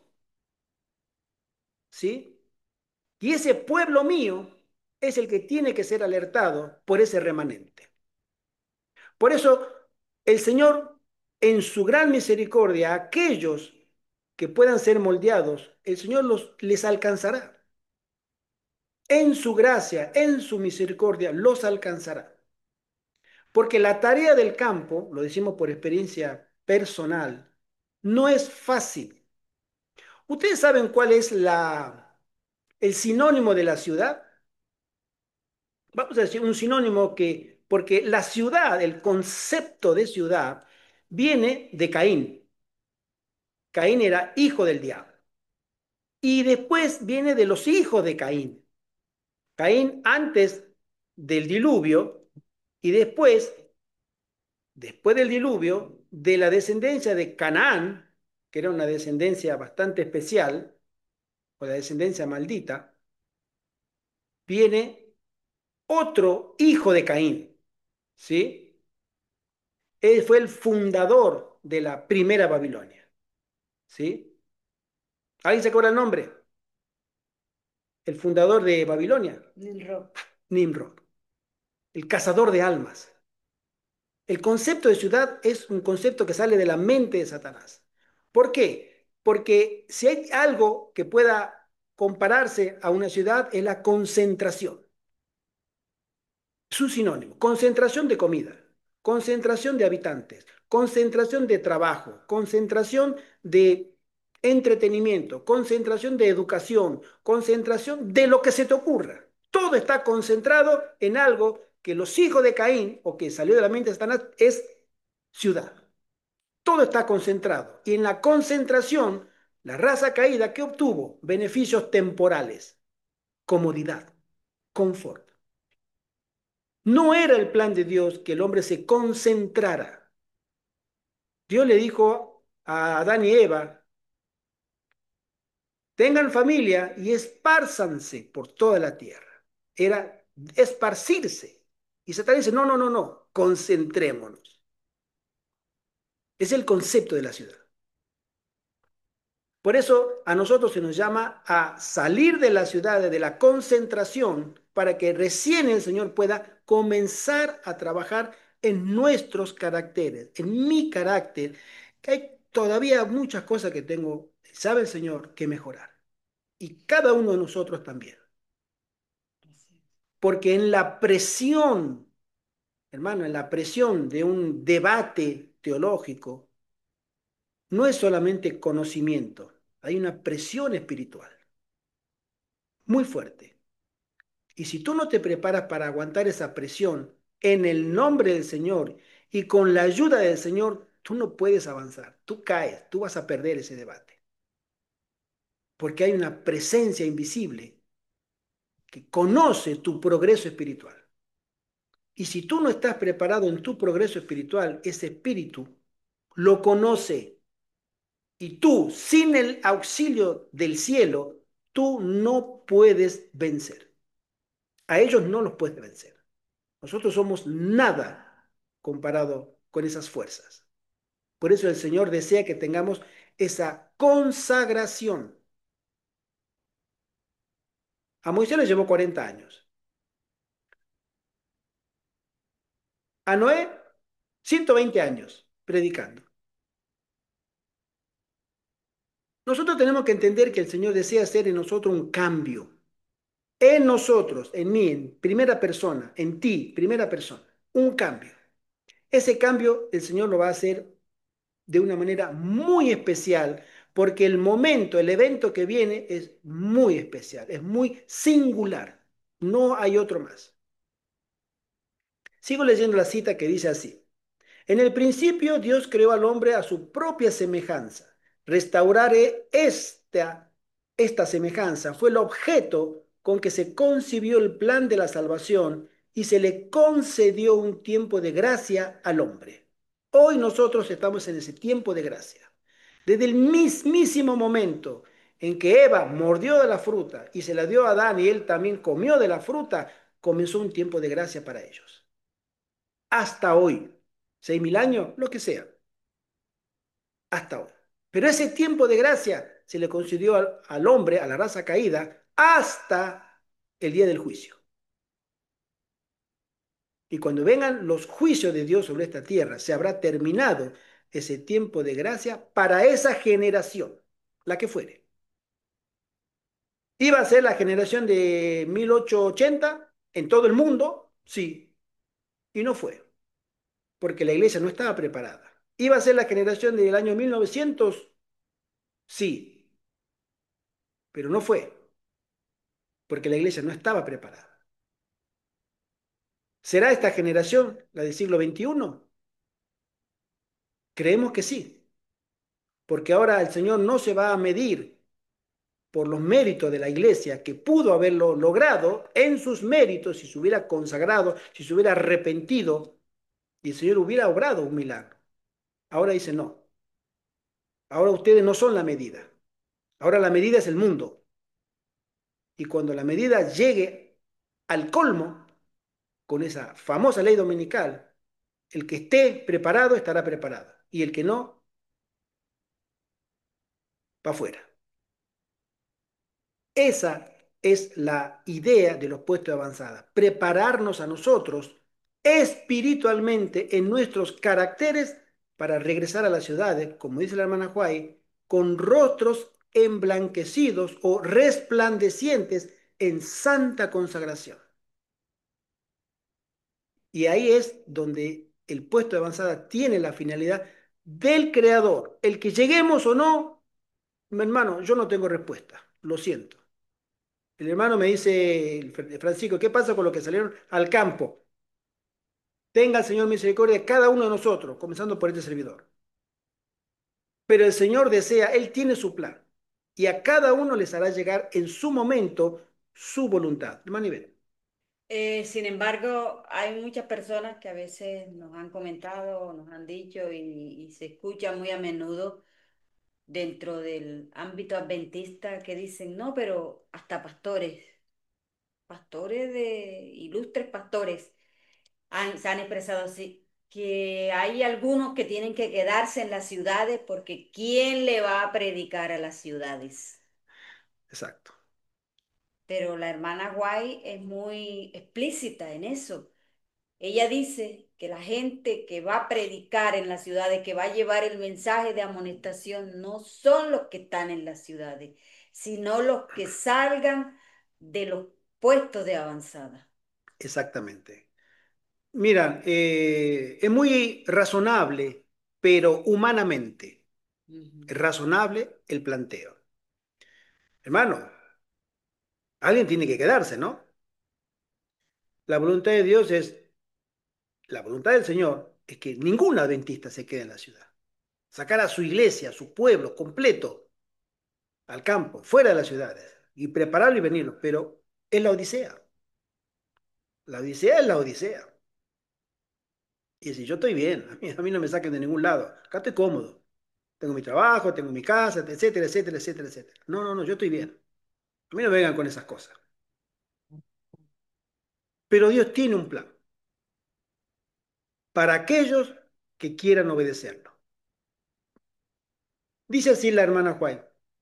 ¿sí? Y ese pueblo mío es el que tiene que ser alertado por ese remanente. Por eso el Señor, en su gran misericordia, a aquellos que puedan ser moldeados, el Señor los, les alcanzará. En su gracia, en su misericordia, los alcanzará. Porque la tarea del campo, lo decimos por experiencia personal, no es fácil. ¿Ustedes saben cuál es la, el sinónimo de la ciudad? Vamos a decir un sinónimo que, porque la ciudad, el concepto de ciudad, viene de Caín. Caín era hijo del diablo. Y después viene de los hijos de Caín. Caín antes del diluvio y después, después del diluvio, de la descendencia de Canaán, que era una descendencia bastante especial, o la descendencia maldita, viene otro hijo de Caín, ¿sí? Él fue el fundador de la primera Babilonia, ¿sí? ¿Alguien se acuerda el nombre? El fundador de Babilonia, Nimrod. Nimrod, el cazador de almas. El concepto de ciudad es un concepto que sale de la mente de Satanás. ¿Por qué? Porque si hay algo que pueda compararse a una ciudad es la concentración. Es un sinónimo. Concentración de comida, concentración de habitantes, concentración de trabajo, concentración de entretenimiento, concentración de educación, concentración de lo que se te ocurra. Todo está concentrado en algo que los hijos de Caín, o que salió de la mente de Satanás, es ciudad. Todo está concentrado. Y en la concentración, la raza caída, ¿qué obtuvo? Beneficios temporales, comodidad, confort. No era el plan de Dios que el hombre se concentrara. Dios le dijo a Adán y Eva, tengan familia y espárzanse por toda la tierra. Era esparcirse. Y Satanás dice, no, no, no, no, concentrémonos. Es el concepto de la ciudad. Por eso a nosotros se nos llama a salir de la ciudad, de la concentración, para que recién el Señor pueda comenzar a trabajar en nuestros caracteres, en mi carácter, que hay todavía muchas cosas que tengo, sabe el Señor, que mejorar. Y cada uno de nosotros también. Porque en la presión, hermano, en la presión de un debate teológico, no es solamente conocimiento, hay una presión espiritual muy fuerte. Y si tú no te preparas para aguantar esa presión en el nombre del Señor y con la ayuda del Señor, tú no puedes avanzar. Tú caes, tú vas a perder ese debate. Porque hay una presencia invisible que conoce tu progreso espiritual. Y si tú no estás preparado en tu progreso espiritual, ese espíritu lo conoce. Y tú, sin el auxilio del cielo, tú no puedes vencer. A ellos no los puedes vencer. Nosotros somos nada comparado con esas fuerzas. Por eso el Señor desea que tengamos esa consagración. A Moisés le llevó cuarenta años. A Noé, ciento veinte años predicando. Nosotros tenemos que entender que el Señor desea hacer en nosotros un cambio. en nosotros, en mí, en primera persona, en ti, primera persona, un cambio. Ese cambio el Señor lo va a hacer de una manera muy especial, porque el momento, el evento que viene es muy especial, es muy singular. No hay otro más. Sigo leyendo la cita que dice así. En el principio Dios creó al hombre a su propia semejanza. Restauraré esta, esta semejanza. Fue el objeto con que se concibió el plan de la salvación y se le concedió un tiempo de gracia al hombre. Hoy nosotros estamos en ese tiempo de gracia. Desde el mismísimo momento en que Eva mordió de la fruta y se la dio a Adán y él también comió de la fruta, comenzó un tiempo de gracia para ellos. Hasta hoy, seis mil años, lo que sea, hasta hoy. Pero ese tiempo de gracia se le concedió al, al hombre, a la raza caída, hasta el día del juicio. Y cuando vengan los juicios de Dios sobre esta tierra, se habrá terminado ese tiempo de gracia para esa generación, la que fuere. ¿Iba a ser la generación de mil ochocientos ochenta en todo el mundo? Sí, y no fue, porque la iglesia no estaba preparada. ¿Iba a ser la generación del año mil novecientos? Sí, pero no fue, porque la iglesia no estaba preparada. ¿Será esta generación la del siglo veintiuno? Creemos que sí, porque ahora el Señor no se va a medir por los méritos de la iglesia, que pudo haberlo logrado en sus méritos si se hubiera consagrado, si se hubiera arrepentido y el Señor hubiera obrado un milagro. Ahora dice no, ahora ustedes no son la medida, ahora la medida es el mundo. Y cuando la medida llegue al colmo, con esa famosa ley dominical, el que esté preparado estará preparado y el que no, va afuera. Esa es la idea de los puestos de avanzada, prepararnos a nosotros espiritualmente en nuestros caracteres para regresar a las ciudades, como dice la hermana Huay, con rostros emblanquecidos o resplandecientes en santa consagración. Y ahí es donde el puesto de avanzada tiene la finalidad del creador. El que lleguemos o no, mi hermano, yo no tengo respuesta, lo siento. El hermano me dice, Francisco, ¿qué pasa con los que salieron al campo? Tenga el Señor misericordia de cada uno de nosotros, comenzando por este servidor. Pero el Señor desea, Él tiene su plan. Y a cada uno les hará llegar en su momento su voluntad. Hermano Ibero. Eh, sin embargo, hay muchas personas que a veces nos han comentado, nos han dicho y, y se escucha muy a menudo dentro del ámbito adventista que dicen, no, pero hasta pastores, pastores de ilustres pastores han- se han expresado así, que hay algunos que tienen que quedarse en las ciudades porque ¿quién le va a predicar a las ciudades? Exacto, Pero la hermana White es muy explícita en eso. Ella dice que la gente que va a predicar en las ciudades, que va a llevar el mensaje de amonestación, no son los que están en las ciudades, sino los que salgan de los puestos de avanzada. exactamente. Mira, eh, es muy razonable, pero humanamente Ujú. es razonable el planteo. Hermano, alguien tiene que quedarse, ¿no? La voluntad de Dios es, la voluntad del Señor es que ningún adventista se quede en la ciudad. Sacar a su iglesia, a su pueblo completo al campo, fuera de las ciudades, y prepararlo y venirlo. Pero es la odisea. La odisea es la odisea. Y si yo estoy bien, a mí, a mí no me saquen de ningún lado. Acá estoy cómodo. Tengo mi trabajo, tengo mi casa, etcétera, etcétera, etcétera, etcétera. No, no, no, yo estoy bien. A mí no me vengan con esas cosas. Pero Dios tiene un plan para aquellos que quieran obedecerlo. Dice así la hermana Juan.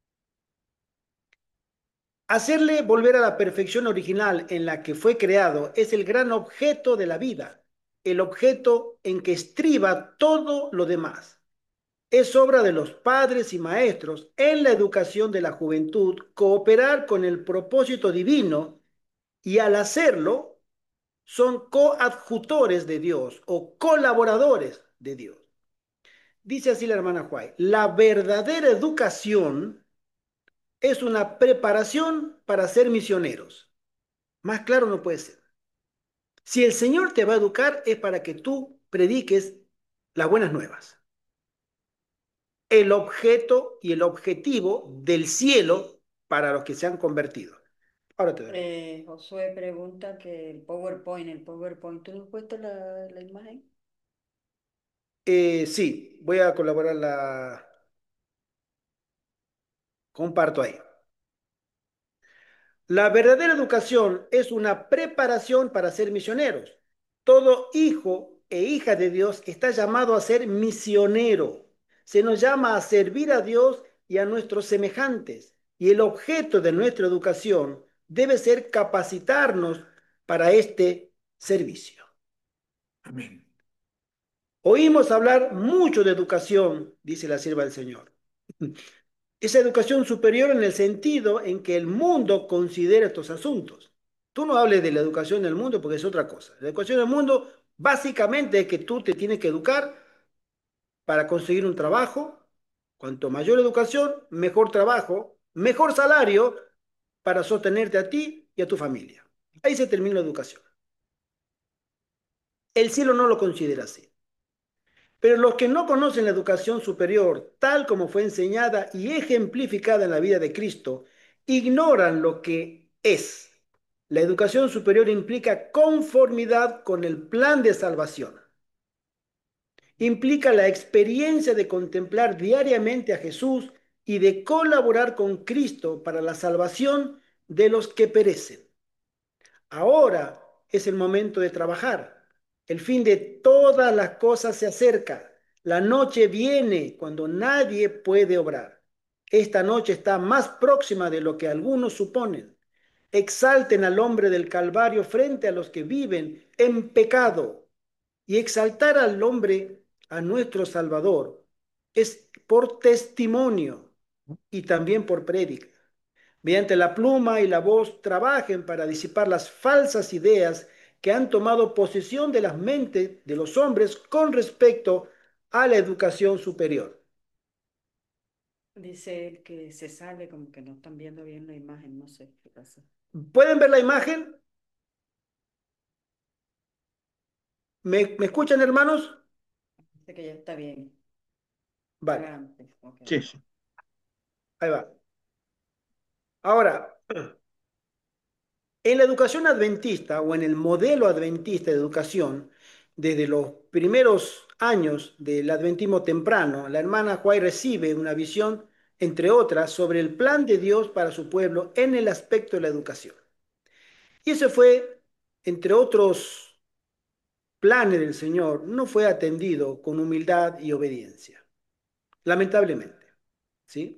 Hacerle volver a la perfección original en la que fue creado es el gran objeto de la vida, el objeto en que estriba todo lo demás. Es obra de los padres y maestros en la educación de la juventud cooperar con el propósito divino y al hacerlo son coadjutores de Dios o colaboradores de Dios. Dice así la hermana White, la verdadera educación es una preparación para ser misioneros. Más claro no puede ser. Si el Señor te va a educar es para que tú prediques las buenas nuevas. El objeto y el objetivo del cielo para los que se han convertido. Ahora te doy. Eh, Josué pregunta que el PowerPoint, el PowerPoint, ¿tú no has puesto la, la imagen? Eh, sí, voy a colaborar la... Comparto ahí. La verdadera educación es una preparación para ser misioneros. Todo hijo e hija de Dios está llamado a ser misionero. Se nos llama a servir a Dios y a nuestros semejantes. Y el objeto de nuestra educación debe ser capacitarnos para este servicio. Amén. Oímos hablar mucho de educación, dice la sierva del Señor. Esa educación superior en el sentido en que el mundo considera estos asuntos. Tú no hables de la educación del mundo porque es otra cosa. La educación del mundo básicamente es que tú te tienes que educar para conseguir un trabajo. Cuanto mayor educación, mejor trabajo, mejor salario para sostenerte a ti y a tu familia. Ahí se termina la educación. El cielo no lo considera así. Pero los que no conocen la educación superior, tal como fue enseñada y ejemplificada en la vida de Cristo, ignoran lo que es. La educación superior implica conformidad con el plan de salvación. Implica la experiencia de contemplar diariamente a Jesús y de colaborar con Cristo para la salvación de los que perecen. Ahora es el momento de trabajar. El fin de todas las cosas se acerca. La noche viene cuando nadie puede obrar. Esta noche está más próxima de lo que algunos suponen. Exalten al hombre del Calvario frente a los que viven en pecado. Y exaltar al hombre, a nuestro Salvador, es por testimonio y también por prédica. Mediante la pluma y la voz trabajen para disipar las falsas ideas que han tomado posesión de las mentes de los hombres con respecto a la educación superior. Dice él que se sale, como que no están viendo bien la imagen, no sé qué pasa. ¿Pueden ver la imagen? ¿Me, me escuchan, hermanos? Dice que ya está bien. Vale, Era antes, ok. Sí, sí. ahí va. Ahora, en la educación adventista o en el modelo adventista de educación, desde los primeros años del adventismo temprano, la hermana White recibe una visión, entre otras, sobre el plan de Dios para su pueblo en el aspecto de la educación. Y ese fue, entre otros planes del Señor, no fue atendido con humildad y obediencia, lamentablemente, ¿sí?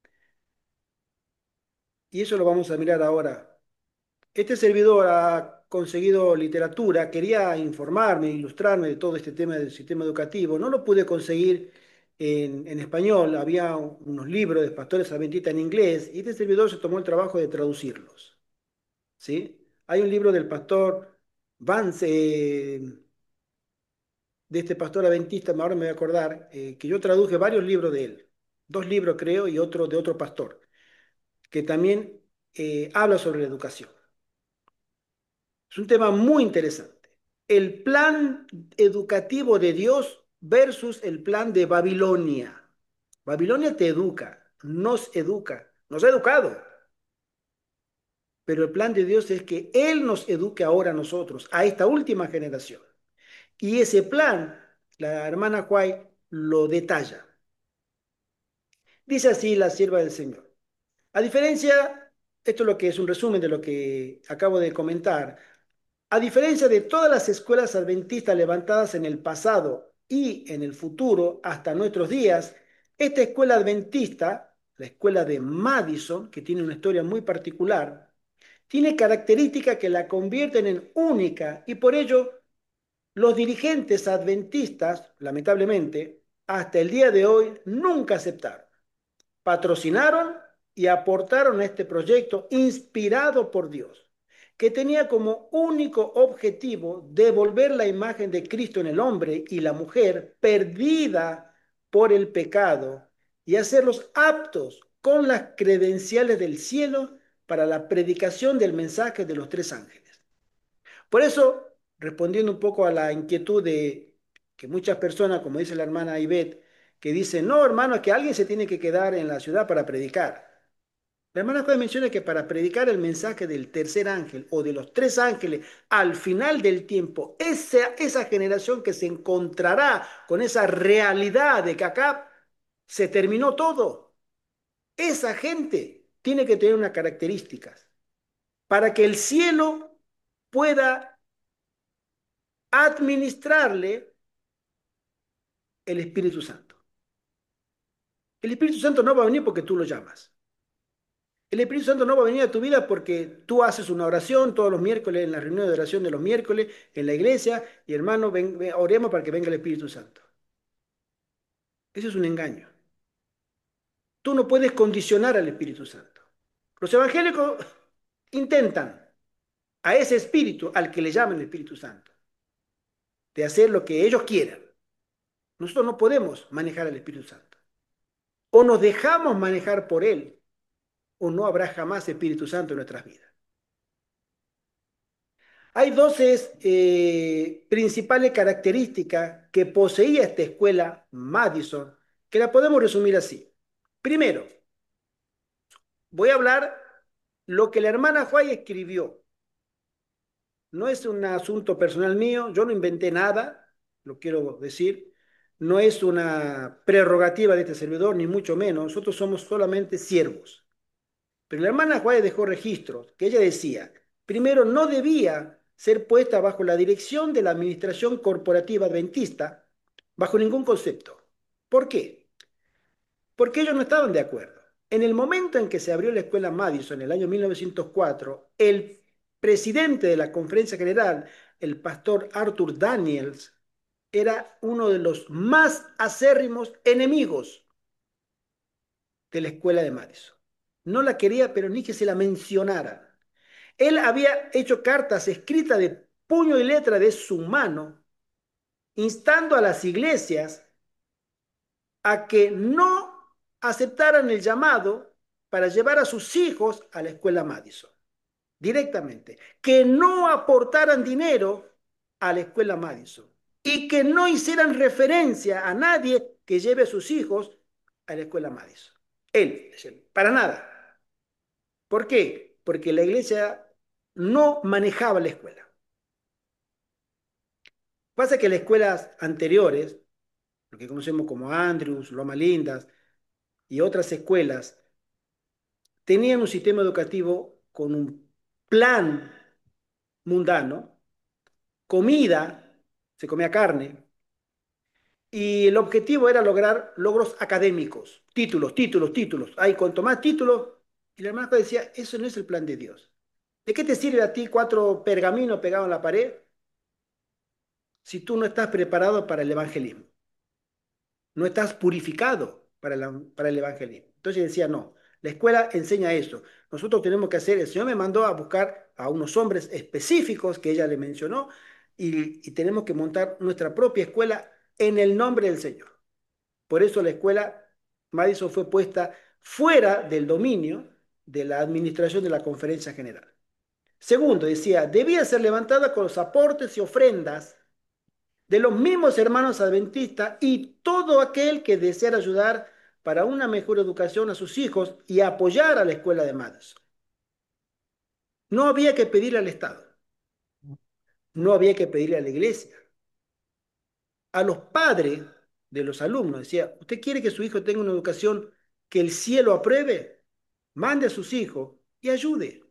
Y eso lo vamos a mirar ahora. Este servidor ha conseguido literatura, quería informarme, ilustrarme de todo este tema del sistema educativo. No lo pude conseguir en, en español, había unos libros de pastores adventistas en inglés y este servidor se tomó el trabajo de traducirlos. ¿Sí? Hay un libro del pastor Vance, eh, de este pastor adventista, ahora me voy a acordar, eh, que yo traduje varios libros de él, dos libros creo y otro de otro pastor, que también eh, habla sobre la educación. Es un tema muy interesante. El plan educativo de Dios versus el plan de Babilonia. Babilonia te educa, nos educa, nos ha educado. Pero el plan de Dios es que Él nos eduque ahora a nosotros, a esta última generación. Y ese plan, la hermana White lo detalla. Dice así la sierva del Señor. A diferencia, esto es lo que es un resumen de lo que acabo de comentar. A diferencia de todas las escuelas adventistas levantadas en el pasado y en el futuro hasta nuestros días, esta escuela adventista, la escuela de Madison, que tiene una historia muy particular, tiene características que la convierten en única y por ello los dirigentes adventistas, lamentablemente, hasta el día de hoy nunca aceptaron, patrocinaron y aportaron a este proyecto inspirado por Dios. que tenía como único objetivo devolver la imagen de Cristo en el hombre y la mujer perdida por el pecado y hacerlos aptos con las credenciales del cielo para la predicación del mensaje de los tres ángeles. Por eso, respondiendo un poco a la inquietud de que muchas personas, como dice la hermana Ivette, que dicen, no, hermano, es que alguien se tiene que quedar en la ciudad para predicar. La hermana Juana menciona que para predicar el mensaje del tercer ángel o de los tres ángeles al final del tiempo, esa, esa generación que se encontrará con esa realidad de que acá se terminó todo, esa gente tiene que tener unas características para que el cielo pueda administrarle el Espíritu Santo. El Espíritu Santo no va a venir porque tú lo llamas. El Espíritu Santo no va a venir a tu vida porque tú haces una oración todos los miércoles en la reunión de oración de los miércoles en la iglesia y hermano, ven, ven, oremos para que venga el Espíritu Santo. Eso es un engaño. Tú no puedes condicionar al Espíritu Santo. Los evangélicos intentan a ese espíritu al que le llaman el Espíritu Santo de hacer lo que ellos quieran. Nosotros no podemos manejar al Espíritu Santo. O nos dejamos manejar por él o no habrá jamás Espíritu Santo en nuestras vidas. Hay doce eh, principales características que poseía esta escuela Madison, que la podemos resumir así. Primero, voy a hablar lo que la hermana White escribió. No es un asunto personal mío, yo no inventé nada, lo quiero decir. No es una prerrogativa de este servidor, ni mucho menos. Nosotros somos solamente siervos. Pero la hermana White dejó registros que ella decía, primero, no debía ser puesta bajo la dirección de la administración corporativa adventista, bajo ningún concepto. ¿Por qué? Porque ellos no estaban de acuerdo. En el momento en que se abrió la escuela Madison, en el año mil novecientos cuatro, el presidente de la conferencia general, el pastor Arthur Daniels, era uno de los más acérrimos enemigos de la escuela de Madison. No la quería, pero ni que se la mencionara. Él había hecho cartas escritas de puño y letra de su mano, instando a las iglesias a que no aceptaran el llamado para llevar a sus hijos a la escuela Madison, directamente, que no aportaran dinero a la escuela Madison y que no hicieran referencia a nadie que lleve a sus hijos a la escuela Madison. Él, para nada. ¿Por qué? Porque la iglesia no manejaba la escuela. Pasa que las escuelas anteriores, lo que conocemos como Andrews, Loma Lindas y otras escuelas, tenían un sistema educativo con un plan mundano, comida, se comía carne, y el objetivo era lograr logros académicos, títulos, títulos, títulos. Hay cuanto más títulos, y la hermana decía, eso no es el plan de Dios. ¿De qué te sirve a ti cuatro pergaminos pegados en la pared si tú no estás preparado para el evangelismo? No estás purificado para, la, para el evangelismo. Entonces decía, no, la escuela enseña eso. Nosotros tenemos que hacer, el Señor me mandó a buscar a unos hombres específicos que ella le mencionó y, y tenemos que montar nuestra propia escuela en el nombre del Señor. Por eso la escuela Madison fue puesta fuera del dominio de la administración de la Conferencia General. Segundo, decía, debía ser levantada con los aportes y ofrendas de los mismos hermanos adventistas y todo aquel que deseara ayudar para una mejor educación a sus hijos y apoyar a la escuela de Madison. No había que pedirle al Estado, no había que pedirle a la iglesia. A los padres de los alumnos decía, ¿usted quiere que su hijo tenga una educación que el cielo apruebe? Mande a sus hijos y ayude.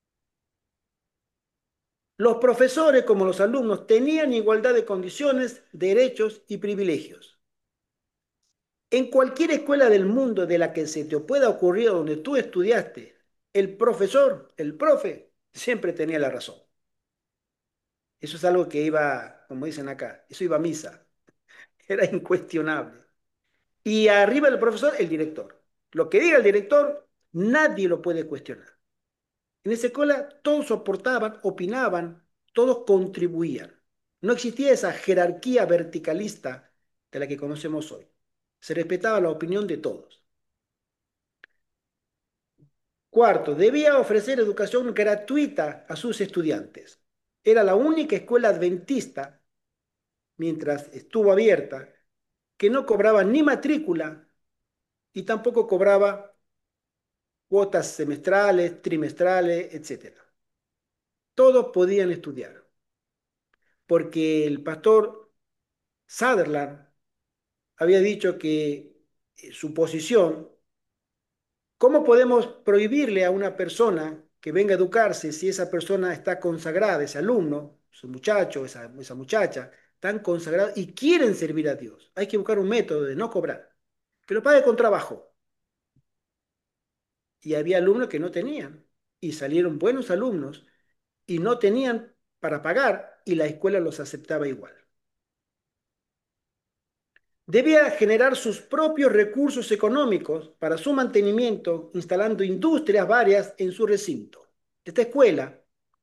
Los profesores como los alumnos tenían igualdad de condiciones, derechos y privilegios. En cualquier escuela del mundo de la que se te pueda ocurrir donde tú estudiaste, el profesor, el profe, siempre tenía la razón. Eso es algo que iba, como dicen acá, eso iba a misa. Era incuestionable. Y arriba del profesor, el director. Lo que diga el director, nadie lo puede cuestionar. En esa escuela todos soportaban, opinaban, todos contribuían. No existía esa jerarquía verticalista de la que conocemos hoy. Se respetaba la opinión de todos. Cuarto, debía ofrecer educación gratuita a sus estudiantes. Era la única escuela adventista, mientras estuvo abierta, que no cobraba ni matrícula y tampoco cobraba cuotas semestrales, trimestrales, etcétera. Todos podían estudiar, porque el pastor Sutherland había dicho que eh, su posición, ¿cómo podemos prohibirle a una persona que venga a educarse si esa persona está consagrada, ese alumno, ese muchacho, esa, esa muchacha, están consagrados y quieren servir a Dios? Hay que buscar un método de no cobrar, que lo pague con trabajo. Y había alumnos que no tenían, y salieron buenos alumnos y no tenían para pagar y la escuela los aceptaba igual. Debía generar sus propios recursos económicos para su mantenimiento, instalando industrias varias en su recinto. Esta escuela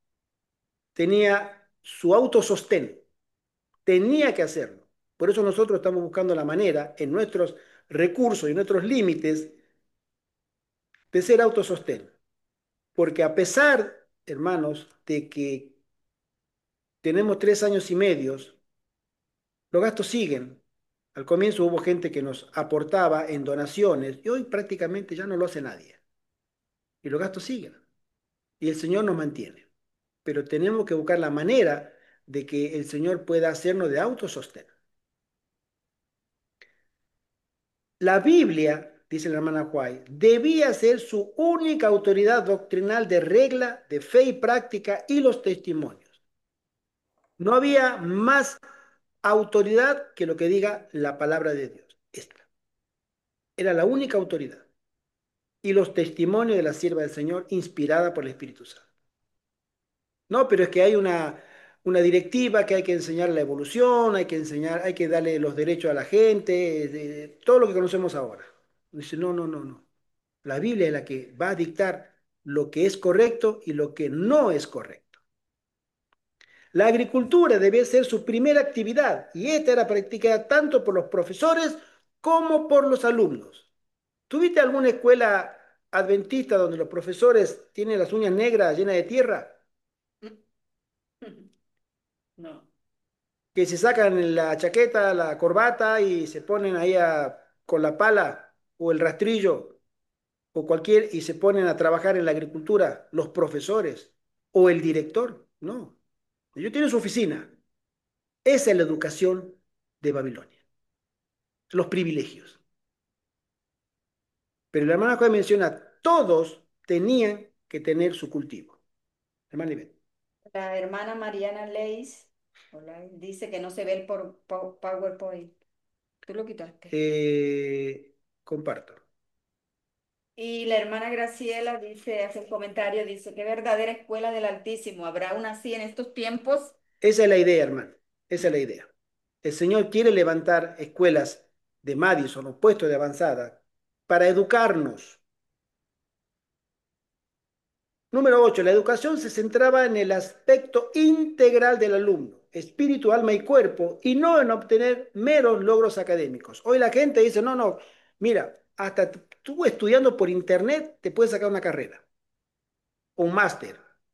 tenía su autosostén, tenía que hacerlo. Por eso nosotros estamos buscando la manera, en nuestros recursos y nuestros límites, de ser autosostén. Porque a pesar, hermanos, de que tenemos tres años y medios, los gastos siguen. Al comienzo hubo gente que nos aportaba en donaciones y hoy prácticamente ya no lo hace nadie. Y los gastos siguen. Y el Señor nos mantiene. Pero tenemos que buscar la manera de que el Señor pueda hacernos de autosostén. La Biblia, dice la hermana White, debía ser su única autoridad doctrinal de regla, de fe y práctica y los testimonios. No había más autoridad que lo que diga la palabra de Dios. Esta era la única autoridad. Y los testimonios de la sierva del Señor inspirada por el Espíritu Santo. No, pero es que hay una, una directiva que hay que enseñar la evolución, hay que enseñar, hay que darle los derechos a la gente, de, todo lo que conocemos ahora. Dice, no, no, no, no. La Biblia es la que va a dictar lo que es correcto y lo que no es correcto. La agricultura debe ser su primera actividad y esta era practicada tanto por los profesores como por los alumnos. ¿Tuviste alguna escuela adventista donde los profesores tienen las uñas negras llenas de tierra? No. Que se sacan la chaqueta, la corbata y se ponen ahí a- con la pala o el rastrillo o cualquier y se ponen a trabajar en la agricultura, los profesores o el director. No, ellos tienen su oficina. Esa es la educación de Babilonia, los privilegios. Pero la hermana Joy menciona, todos tenían que tener su cultivo. Hermana Ivette, La hermana Mariana Leis hola, dice que no se ve el por- po- PowerPoint. Tú lo quitaste. eh, comparto. Y la hermana Graciela dice, hace un comentario, dice, qué verdadera escuela del Altísimo. ¿Habrá una así en estos tiempos? Esa es la idea, hermano. Esa es la idea. El Señor quiere levantar escuelas de Madison o puestos de avanzada para educarnos. Número ocho, la educación se centraba en el aspecto integral del alumno, espíritu, alma y cuerpo, y no en obtener meros logros académicos. Hoy la gente dice, no, no, mira, hasta tú estudiando por internet te puedes sacar una carrera, un máster,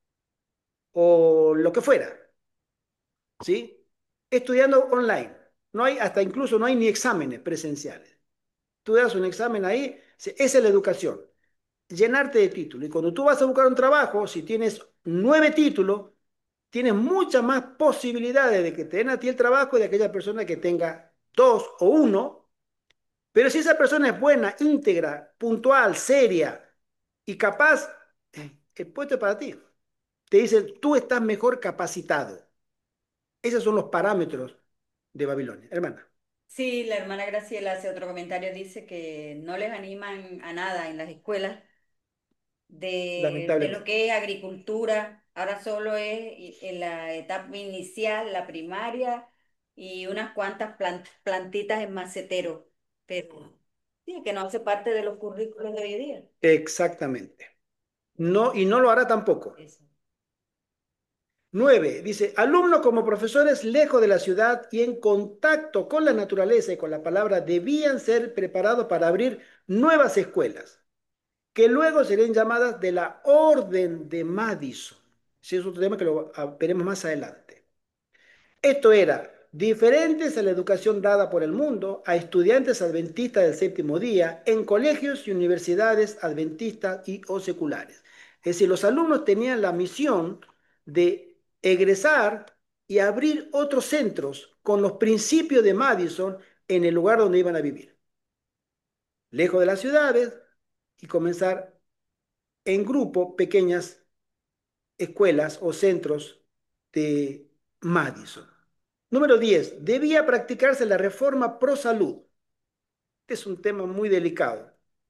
o lo que fuera, ¿sí? Estudiando online. No hay, hasta incluso no hay ni exámenes presenciales. Tú das un examen ahí, esa es la educación, llenarte de títulos. Y cuando tú vas a buscar un trabajo, si tienes nueve títulos, tienes muchas más posibilidades de que te den a ti el trabajo de aquella persona que tenga dos o uno. Pero si esa persona es buena, íntegra, puntual, seria y capaz, eh, el puesto es para ti. Te dicen, tú estás mejor capacitado. Esos son los parámetros de Babilonia. Hermana, Sí, la hermana Graciela hace otro comentario, dice que no les animan a nada en las escuelas de, de lo lamentablemente. que es agricultura. Ahora solo es i- en la etapa inicial, la primaria y unas cuantas plant- plantitas en macetero, pero sí, que no hace parte de los currículos de hoy día. Exactamente. No, y no lo hará tampoco. Eso. Nueve, dice, alumnos como profesores lejos de la ciudad y en contacto con la naturaleza y con la palabra debían ser preparados para abrir nuevas escuelas, que luego serían llamadas de la Orden de Madison. Ese es otro tema que lo veremos más adelante. Esto era diferentes a la educación dada por el mundo a estudiantes adventistas del séptimo día en colegios y universidades adventistas y o seculares. Es decir, los alumnos tenían la misión de egresar y abrir otros centros con los principios de Madison en el lugar donde iban a vivir, lejos de las ciudades, y comenzar en grupo pequeñas escuelas o centros de Madison. Número diez, debía practicarse la reforma pro salud. Este es un tema muy delicado,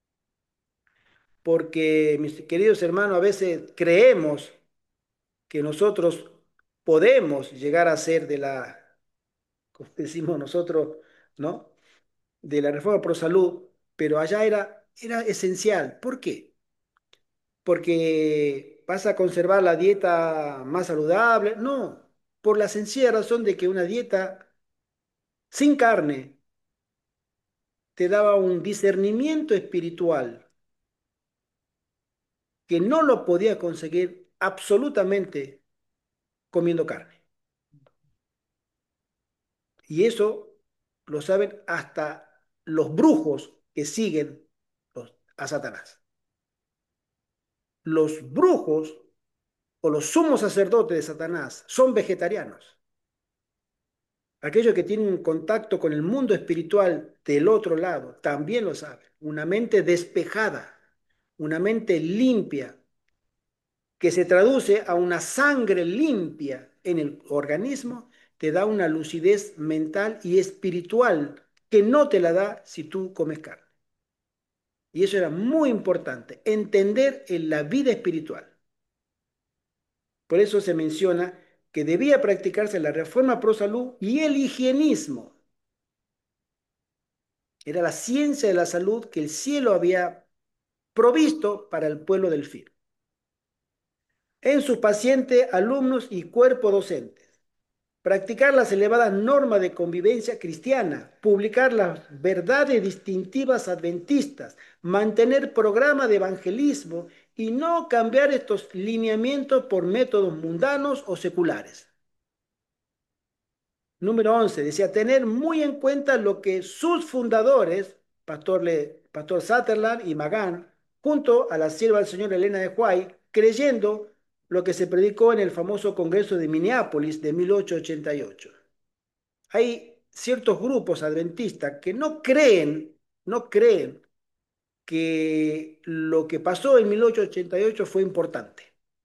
porque, mis queridos hermanos, a veces creemos que nosotros podemos llegar a ser de la, como decimos nosotros, ¿no? De la reforma pro salud, pero allá era, era esencial. ¿Por qué? Porque vas a conservar la dieta más saludable. No, por la sencilla razón de que una dieta sin carne te daba un discernimiento espiritual que no lo podía conseguir absolutamente comiendo carne. Y eso lo saben hasta los brujos que siguen a Satanás. Los brujos o los sumos sacerdotes de Satanás son vegetarianos. Aquellos que tienen contacto con el mundo espiritual del otro lado también lo saben. Una mente despejada, una mente limpia, que se traduce a una sangre limpia en el organismo, te da una lucidez mental y espiritual que no te la da si tú comes carne. Y eso era muy importante, entender en la vida espiritual. Por eso se menciona que debía practicarse la reforma pro salud y el higienismo. Era la ciencia de la salud que el cielo había provisto para el pueblo del fin. En sus pacientes, alumnos y cuerpo docente. Practicar las elevadas normas de convivencia cristiana, publicar las verdades distintivas adventistas, mantener programa de evangelismo y no cambiar estos lineamientos por métodos mundanos o seculares. Número once, decía, tener muy en cuenta lo que sus fundadores, Pastor, Le, Pastor Sutherland y Magan, junto a la sierva del Señor Elena de White, creyendo lo que se predicó en el famoso Congreso de Minneapolis de mil ochocientos ochenta y ocho. Hay ciertos grupos adventistas que no creen, no creen que lo que pasó en mil ochocientos ochenta y ocho fue importante.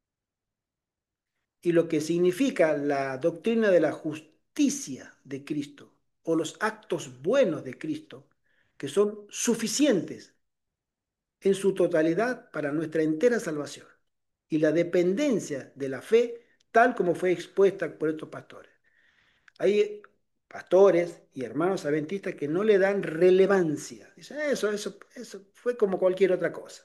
Y lo que significa la doctrina de la justicia de Cristo o los actos buenos de Cristo, que son suficientes en su totalidad para nuestra entera salvación. Y la dependencia de la fe, tal como fue expuesta por estos pastores. Hay pastores y hermanos adventistas que no le dan relevancia. Dicen, eso, eso, eso fue como cualquier otra cosa.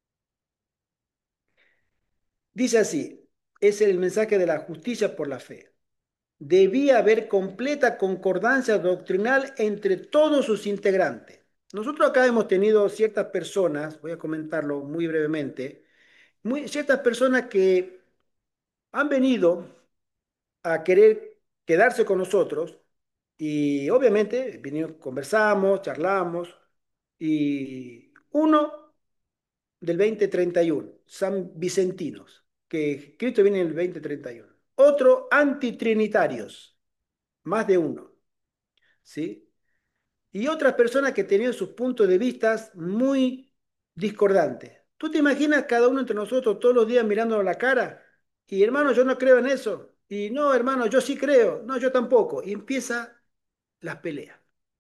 Dice así, es el mensaje de la justicia por la fe. Debía haber completa concordancia doctrinal entre todos sus integrantes. Nosotros acá hemos tenido ciertas personas, voy a comentarlo muy brevemente, muy, ciertas personas que han venido a querer quedarse con nosotros y obviamente vinimos, conversamos, charlamos y uno del dos mil treinta y uno, San Vicentinos, que Cristo viene en el dos mil treinta y uno. Otro antitrinitarios, más de uno, ¿sí? Y otras personas que tenían sus puntos de vista muy discordantes. ¿Tú te imaginas cada uno entre nosotros todos los días mirándonos la cara? Y hermano, yo no creo en eso. Y no, hermano, yo sí creo. No, yo tampoco. Y empieza las peleas.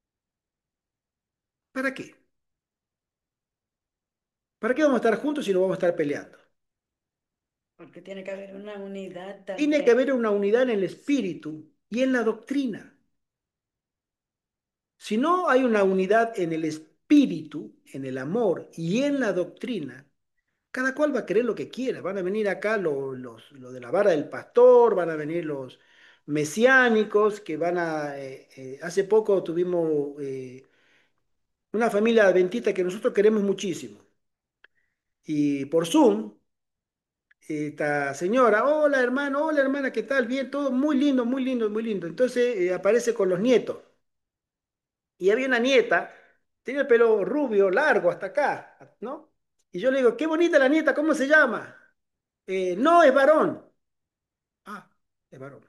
¿Para qué? ¿Para qué vamos a estar juntos si no vamos a estar peleando? Porque tiene que haber una unidad Tiene que también. haber una unidad en el espíritu y en la doctrina. Si no hay una unidad en el espíritu, en el amor y en la doctrina, Cada cual va a querer lo que quiera. Van a venir acá los, los, los de la vara del pastor, van a venir los mesiánicos que van a... eh, eh, hace poco tuvimos eh, una familia adventista que nosotros queremos muchísimo. Y por Zoom, esta señora, hola hermano, hola hermana, ¿qué tal? Bien, todo muy lindo, muy lindo, muy lindo. Entonces eh, aparece con los nietos. Y había una nieta, tenía el pelo rubio, largo, hasta acá, ¿no? Y yo le digo, qué bonita la nieta, ¿cómo se llama? "Eh, no, es varón. Ah, es varón.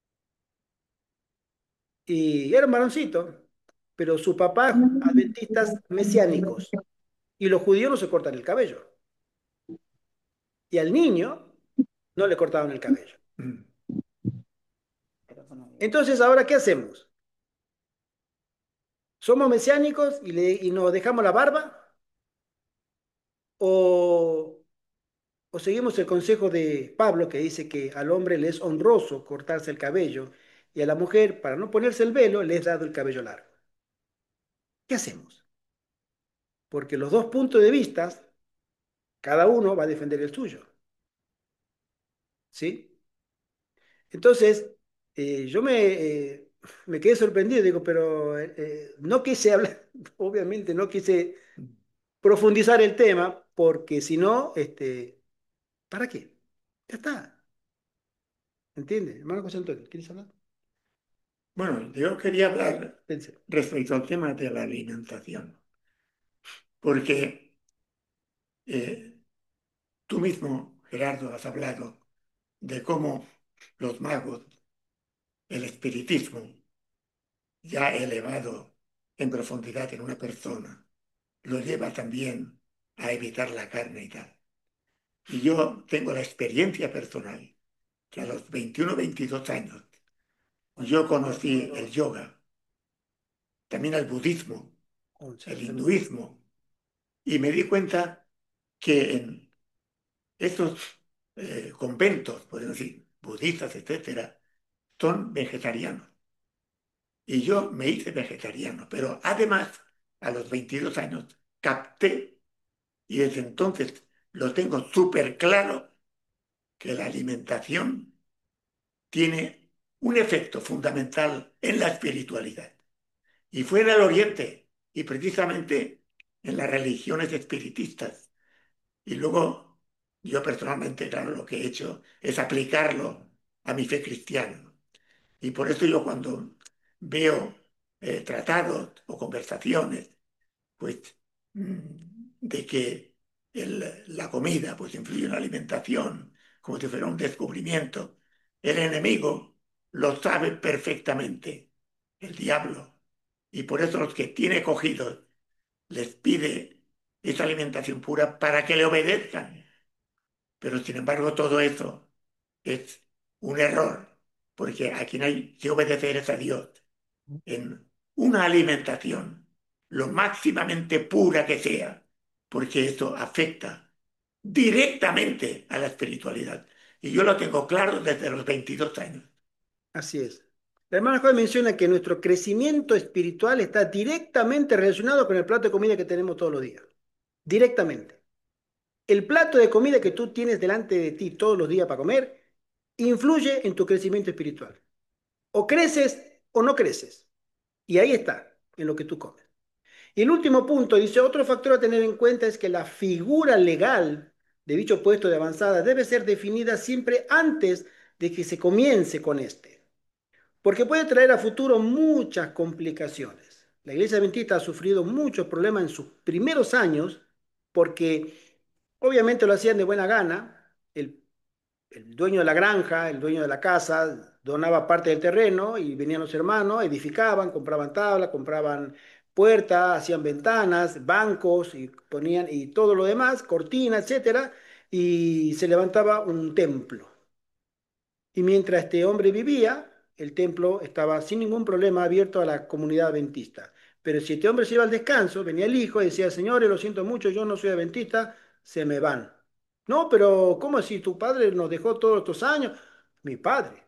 Y era un varoncito, pero su papá, adventistas mesiánicos, y los judíos no se cortan el cabello. Y al niño no le cortaban el cabello. Mm. Entonces, ¿ahora qué hacemos? ¿Somos mesiánicos y, le, y nos dejamos la barba? ¿O, o seguimos el consejo de Pablo que dice que al hombre le es honroso cortarse el cabello y a la mujer, para no ponerse el velo, le es dado el cabello largo? ¿Qué hacemos? Porque los dos puntos de vista, cada uno va a defender el suyo, ¿sí? Entonces, eh, yo me, eh, me quedé sorprendido, digo, pero eh, eh, no quise hablar, obviamente no quise profundizar el tema, porque si no, este, ¿para qué? Ya está, ¿entiendes? Hermano José Antonio, ¿quieres hablar? Bueno, yo quería hablar Pense. respecto al tema de la alimentación, porque eh, tú mismo, Gerardo, has hablado de cómo los magos, el espiritismo, ya elevado en profundidad en una persona, lo lleva también a evitar la carne y tal. Y yo tengo la experiencia personal que a los veintiuno, veintidós años yo conocí el yoga, también el budismo, once, el tremendo. hinduismo, y me di cuenta que en estos eh, conventos, podemos decir, budistas, etcétera, son vegetarianos. Y yo me hice vegetariano, pero además, a los veintidós años, capté, y desde entonces lo tengo súper claro, que la alimentación tiene un efecto fundamental en la espiritualidad. Y fue en el Oriente, y precisamente en las religiones espiritistas. Y luego, yo personalmente, claro, lo que he hecho es aplicarlo a mi fe cristiana. Y por eso yo cuando veo eh, tratados o conversaciones, pues, mm, de que el- la comida pues, influye en la alimentación, como si fuera un descubrimiento, el enemigo lo sabe perfectamente, el diablo. Y por eso los que tiene cogidos les pide esa alimentación pura para que le obedezcan. Pero sin embargo todo eso es un error, porque a quien hay que obedecer es a Dios en una alimentación lo máximamente pura que sea, porque esto afecta directamente a la espiritualidad. Y yo lo tengo claro desde los veintidós años. Así es. La hermana Juan menciona que nuestro crecimiento espiritual está directamente relacionado con el plato de comida que tenemos todos los días. Directamente. El plato de comida que tú tienes delante de ti todos los días para comer influye en tu crecimiento espiritual. O creces o no creces. Y ahí está, en lo que tú comes. Y el último punto, dice, otro factor a tener en cuenta es que la figura legal de dicho puesto de avanzada debe ser definida siempre antes de que se comience con este, porque puede traer a futuro muchas complicaciones. La iglesia adventista ha sufrido muchos problemas en sus primeros años porque obviamente lo hacían de buena gana. El el dueño de la granja, el dueño de la casa, donaba parte del terreno y venían los hermanos, edificaban, compraban tablas, compraban puertas, hacían ventanas, bancos y ponían y todo lo demás, cortinas, etcétera, y se levantaba un templo. Y mientras este hombre vivía, el templo estaba sin ningún problema abierto a la comunidad adventista. Pero si este hombre se iba al descanso, venía el hijo y decía, señores, lo siento mucho, yo no soy adventista, se me van. No, pero ¿cómo así? Tu padre nos dejó todos estos años. Mi padre,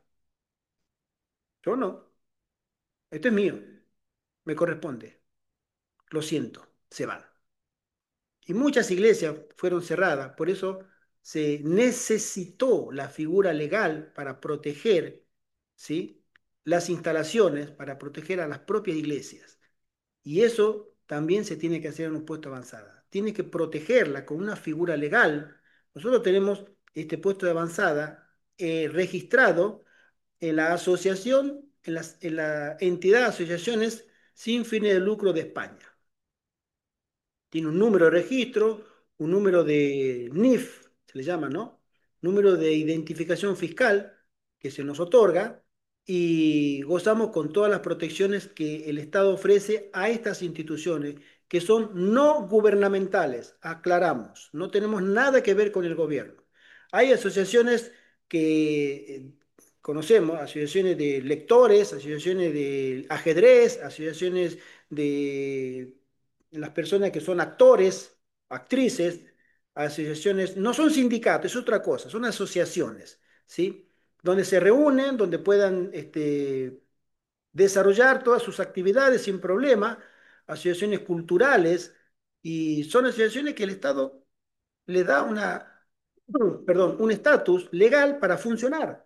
yo no. Esto es mío, me corresponde. Lo siento, se van. y muchas iglesias fueron cerradas. Por eso se necesitó la figura legal para proteger, ¿sí?, las instalaciones, para proteger a las propias iglesias. Y eso también se tiene que hacer en un puesto de avanzada. Tiene que protegerla con una figura legal. Nosotros tenemos este puesto de avanzada eh, registrado en la asociación, en, las, en la entidad de asociaciones sin fines de lucro de España. Tiene un número de registro, un número de N I F, se le llama, ¿no? Número de identificación fiscal que se nos otorga y gozamos con todas las protecciones que el Estado ofrece a estas instituciones que son no gubernamentales, aclaramos, no tenemos nada que ver con el gobierno. Hay asociaciones que eh, conocemos, asociaciones de lectores, asociaciones de ajedrez, asociaciones de las personas que son actores, actrices, asociaciones, no son sindicatos, es otra cosa, son asociaciones, ¿sí? Donde se reúnen, donde puedan este, desarrollar todas sus actividades sin problema, asociaciones culturales, y son asociaciones que el Estado le da una, perdón, un estatus legal para funcionar.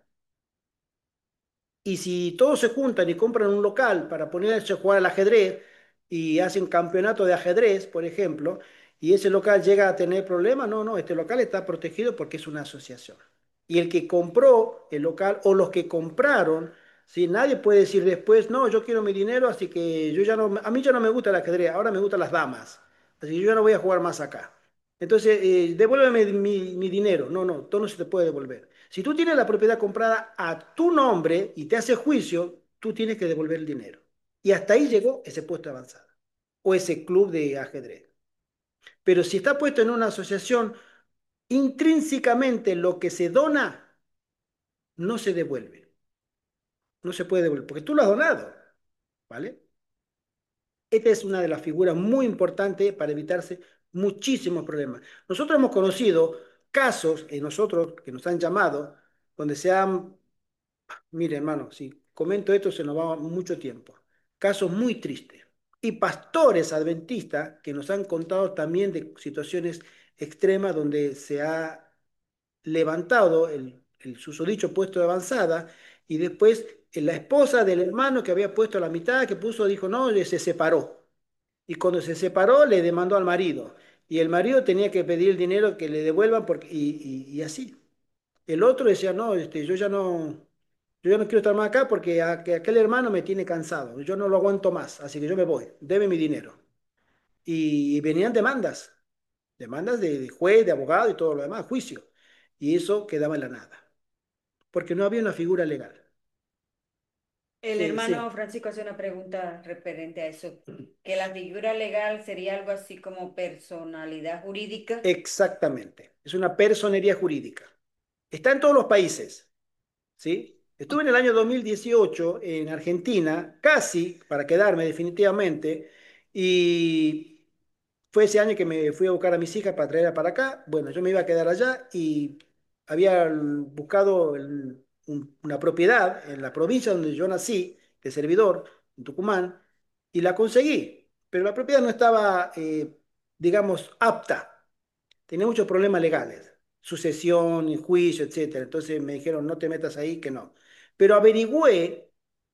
Y si todos se juntan y compran un local para ponerse a jugar al ajedrez y hacen campeonato de ajedrez, por ejemplo, y ese local llega a tener problemas, no, no, este local está protegido porque es una asociación. Y el que compró el local o los que compraron, ¿sí? Nadie puede decir después, no, yo quiero mi dinero, así que yo ya no, a mí ya no me gusta el ajedrez, ahora me gustan las damas, así que yo ya no voy a jugar más acá. Entonces, eh, devuélveme mi, mi dinero. No, no, todo no se te puede devolver. Si tú tienes la propiedad comprada a tu nombre y te hace juicio, tú tienes que devolver el dinero. Y hasta ahí llegó ese puesto de avanzada o ese club de ajedrez. Pero si está puesto en una asociación, intrínsecamente lo que se dona no se devuelve. No se puede devolver porque tú lo has donado, ¿vale? Esta es una de las figuras muy importantes para evitarse muchísimos problemas. Nosotros hemos conocido casos, en nosotros que nos han llamado, donde se han, mire hermano, si comento esto se nos va mucho tiempo, casos muy tristes. Y pastores adventistas que nos han contado también de situaciones extremas donde se ha levantado el, el susodicho puesto de avanzada y después eh, la esposa del hermano que había puesto la mitad, que puso, dijo, no, se separó. Y cuando se separó, le demandó al marido. Y el marido tenía que pedir el dinero que le devuelvan porque, y, y- y así. El otro decía, no, este, yo ya no, yo ya no quiero estar más acá porque a- que aquel hermano me tiene cansado. Yo no lo aguanto más, así que yo me voy. Debe mi dinero. Y, venían demandas, demandas de, de juez, de abogado y todo lo demás, juicio. Y eso quedaba en la nada, porque no había una figura legal. El Eh, hermano sí, Francisco hace una pregunta referente a eso, que la figura legal sería algo así como personalidad jurídica. exactamente. Es una personería jurídica. Está en todos los países. ¿Sí? Estuve en el año dos mil dieciocho en Argentina, casi para quedarme definitivamente, y fue ese año que me fui a buscar a mis hijas para traerlas para acá. Bueno, yo me iba a quedar allá y había buscado el- un- una propiedad en la provincia donde yo nací, de Servidor, en Tucumán, y la conseguí, pero la propiedad no estaba, eh, digamos, apta, tenía muchos problemas legales, sucesión, juicio, etcétera. Entonces me dijeron, no te metas ahí, que no. Pero averigüé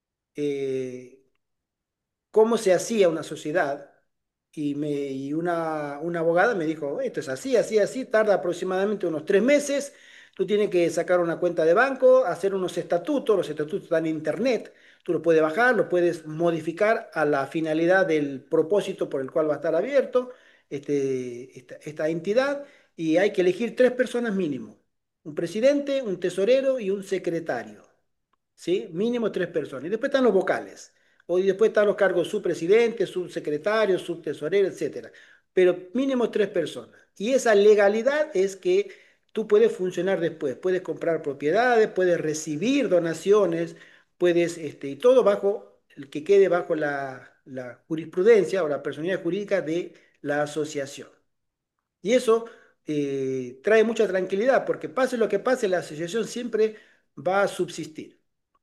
eh, cómo se hacía una sociedad y, me, y una, una abogada me dijo, esto es así, así, así, tarda aproximadamente unos tres meses, tú tienes que sacar una cuenta de banco, hacer unos estatutos, los estatutos están en internet, tú los puedes bajar, los puedes modificar a la finalidad del propósito por el cual va a estar abierto este, esta, esta entidad y hay que elegir tres personas mínimo, un presidente, un tesorero y un secretario. ¿Sí? Mínimo tres personas. Y después están los vocales. O, y después están los cargos subpresidente, subsecretario, subtesorero, etcétera. Pero mínimo tres personas. Y esa legalidad es que tú puedes funcionar después. Puedes comprar propiedades, puedes recibir donaciones, puedes, este, y todo bajo, el que quede bajo la, la jurisprudencia o la personalidad jurídica de la asociación. Y eso eh, trae mucha tranquilidad, porque pase lo que pase, la asociación siempre va a subsistir.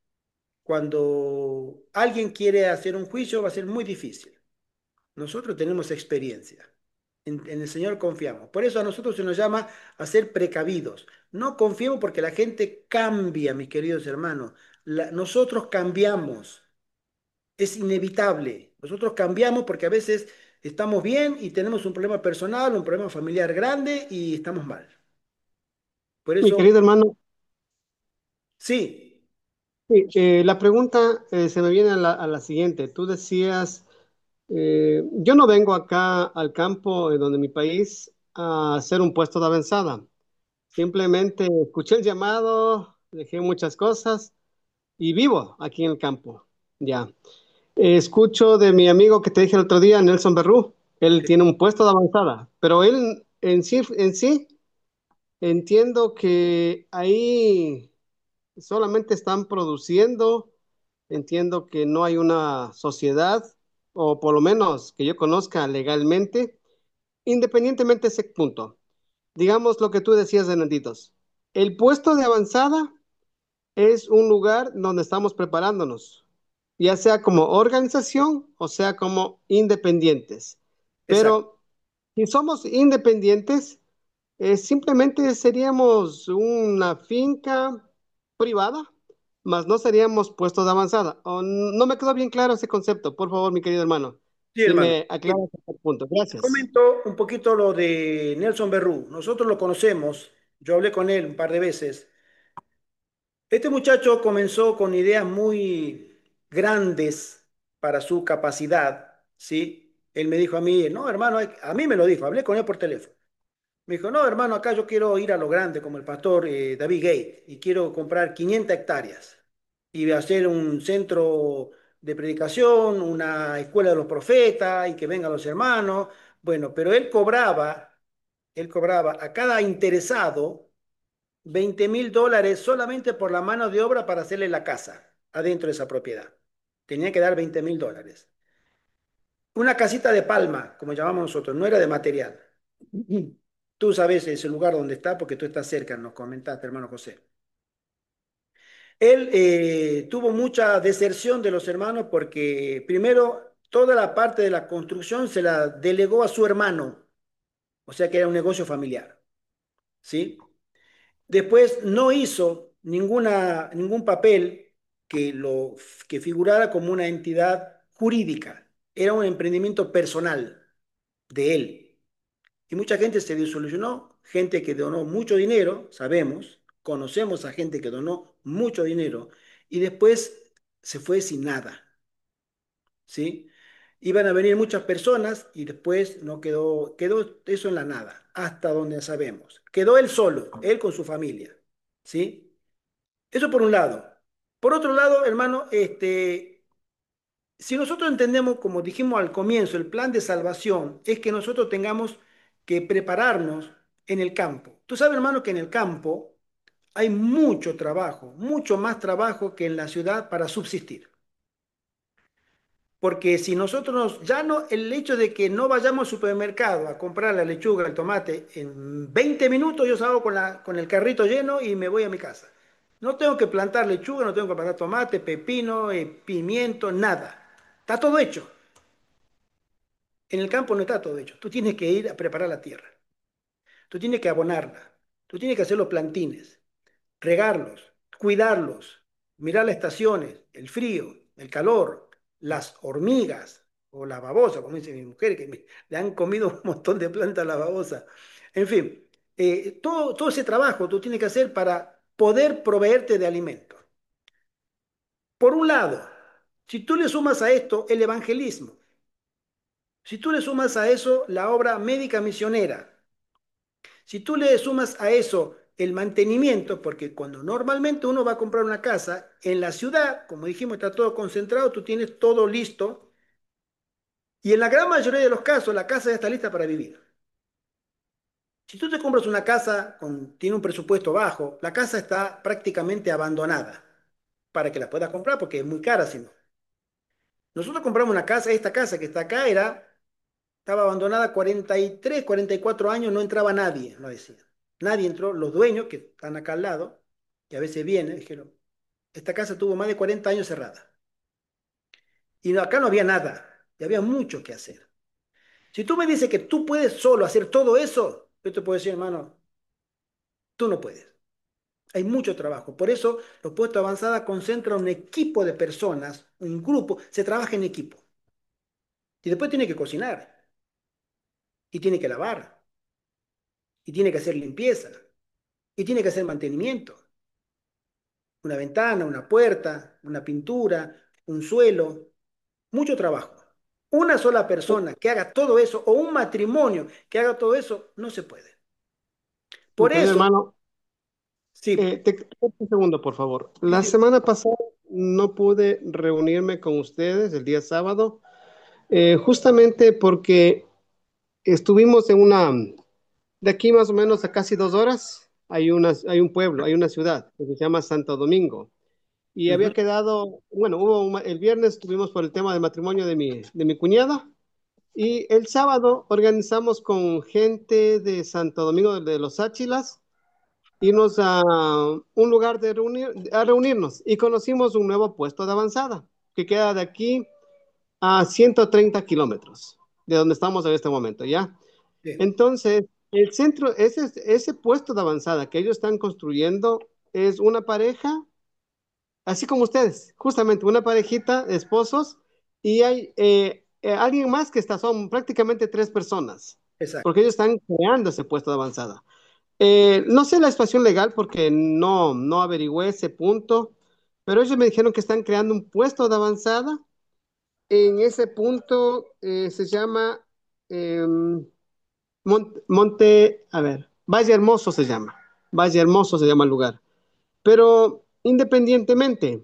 Cuando alguien quiere hacer un juicio va a ser muy difícil. Nosotros tenemos experiencia. En, en el Señor confiamos. Por eso a nosotros se nos llama a ser precavidos. No confiemos porque la gente cambia, mis queridos hermanos. La- nosotros cambiamos. Es inevitable. Nosotros cambiamos porque a veces estamos bien y tenemos un problema personal, un problema familiar grande y estamos mal. Por Mi eso, querido hermano, sí, sí, eh, la pregunta eh, se me viene a la, a la siguiente. Tú decías, eh, yo no vengo acá al campo eh, donde mi país a hacer un puesto de avanzada. Simplemente escuché el llamado, dejé muchas cosas y vivo aquí en el campo. Ya. Eh, escucho de mi amigo que te dije el otro día, Nelson Berrú. Él sí, tiene un puesto de avanzada, pero él en sí, en sí entiendo que ahí solamente están produciendo. Entiendo que no hay una sociedad, o por lo menos que yo conozca legalmente, independientemente de ese punto. Digamos lo que tú decías, Hernanditos. El puesto de avanzada es un lugar donde estamos preparándonos, ya sea como organización o sea como independientes. exacto. Pero si somos independientes, eh, simplemente seríamos una finca privada, más no seríamos puestos de avanzada. O no me quedó bien claro ese concepto. Por favor, mi querido hermano, Sí, si hermano. me aclaras Bien. ese punto. Te Gracias. comento un poquito lo de Nelson Berrú. Nosotros lo conocemos. Yo hablé con él un par de veces. Este muchacho comenzó con ideas muy grandes para su capacidad, ¿sí? Él me dijo a mí, no, hermano, hay- a mí me lo dijo, hablé con él por teléfono. Me dijo, no, hermano, acá yo quiero ir a lo grande como el pastor eh, David Gate y quiero comprar quinientas hectáreas y hacer un centro de predicación, una escuela de los profetas y que vengan los hermanos. Bueno, pero él cobraba, él cobraba a cada interesado veinte mil dólares solamente por la mano de obra para hacerle la casa adentro de esa propiedad. Tenía que dar veinte mil dólares. Una casita de palma, como llamamos nosotros, no era de material. Tú sabes ese lugar donde está porque tú estás cerca, nos comentaste, hermano José. Él eh, tuvo mucha deserción de los hermanos porque primero toda la parte de la construcción se la delegó a su hermano, o sea que era un negocio familiar, ¿sí? Después no hizo ninguna, ningún papel que, lo, que figurara como una entidad jurídica. Era un emprendimiento personal de él. Y mucha gente se disolucionó, gente que donó mucho dinero, sabemos, conocemos a gente que donó mucho dinero y después se fue sin nada, ¿sí? Iban a venir muchas personas y después no quedó, quedó eso en la nada, hasta donde sabemos. Quedó él solo, él con su familia, ¿sí? Eso por un lado. Por otro lado, hermano, este, si nosotros entendemos, como dijimos al comienzo, el plan de salvación es que nosotros tengamos que prepararnos en el campo. Tú sabes, hermano, que en el campo hay mucho trabajo, mucho más trabajo que en la ciudad para subsistir. Porque si nosotros nos- ya no, el hecho de que no vayamos al supermercado a comprar la lechuga, el tomate, en veinte minutos yo salgo con la, con el carrito lleno y me voy a mi casa. No tengo que plantar lechuga, no tengo que plantar tomate, pepino, eh, pimiento, nada. Está todo hecho. En el campo no está todo hecho. Tú tienes que ir a preparar la tierra. Tú tienes que abonarla. Tú tienes que hacer los plantines, regarlos, cuidarlos, mirar las estaciones, el frío, el calor, las hormigas o la babosa, como dice mi mujer, que me- le han comido un montón de plantas a la babosa. En fin, eh, todo, todo ese trabajo tú tienes que hacer para poder proveerte de alimento. Por un lado, si tú le sumas a esto el evangelismo, si tú le sumas a eso la obra médica misionera, si tú le sumas a eso el mantenimiento, porque cuando normalmente uno va a comprar una casa, en la ciudad, como dijimos, está todo concentrado, tú tienes todo listo, y en la gran mayoría de los casos la casa ya está lista para vivir. Si tú te compras una casa con, tiene un presupuesto bajo, la casa está prácticamente abandonada para que la puedas comprar porque es muy cara si no. Nosotros compramos una casa, esta casa que está acá era estaba abandonada cuarenta y tres, cuarenta y cuatro años, no entraba nadie, no decía. Nadie entró, los dueños que están acá al lado, que a veces vienen, dijeron, esta casa tuvo más de cuarenta años cerrada. Y no- acá no había nada, y había mucho que hacer. Si tú me dices que tú puedes solo hacer todo eso, yo te puedo decir, hermano, tú no puedes. Hay mucho trabajo. Por eso los puestos avanzados concentran un equipo de personas, un grupo, se trabaja en equipo. Y después tiene que cocinar, y tiene que lavar, y tiene que hacer limpieza, y tiene que hacer mantenimiento. Una ventana, una puerta, una pintura, un suelo, mucho trabajo. Una sola persona que haga todo eso, o un matrimonio que haga todo eso, no se puede. Mi Por querido eso, hermano, sí, eh, te, te- un segundo, por favor. sí, La sí, semana pasada no pude reunirme con ustedes el día sábado, eh, justamente porque estuvimos en una, de aquí más o menos a casi dos horas, hay una, hay un pueblo, hay una ciudad que se llama Santo Domingo. Y ujú, había quedado, bueno, hubo un- el viernes estuvimos por el tema del matrimonio de mi, de mi cuñada. Y el sábado organizamos con gente de Santo Domingo de los Áchilas irnos a un lugar de reunir, a reunirnos y conocimos un nuevo puesto de avanzada que queda de aquí a ciento treinta kilómetros de donde estamos en este momento, ¿ya? sí, Entonces, el centro, ese, ese puesto de avanzada que ellos están construyendo es una pareja, así como ustedes, justamente una parejita de esposos y hay eh, eh, alguien más que está, son prácticamente tres personas, exacto, porque ellos están creando ese puesto de avanzada. Eh, no sé la situación legal porque no, no averigüé ese punto, pero ellos me dijeron que están creando un puesto de avanzada. En ese punto eh, se llama eh, Monte, Monte, a ver, Valle Hermoso se llama. Valle Hermoso se llama el lugar. Pero independientemente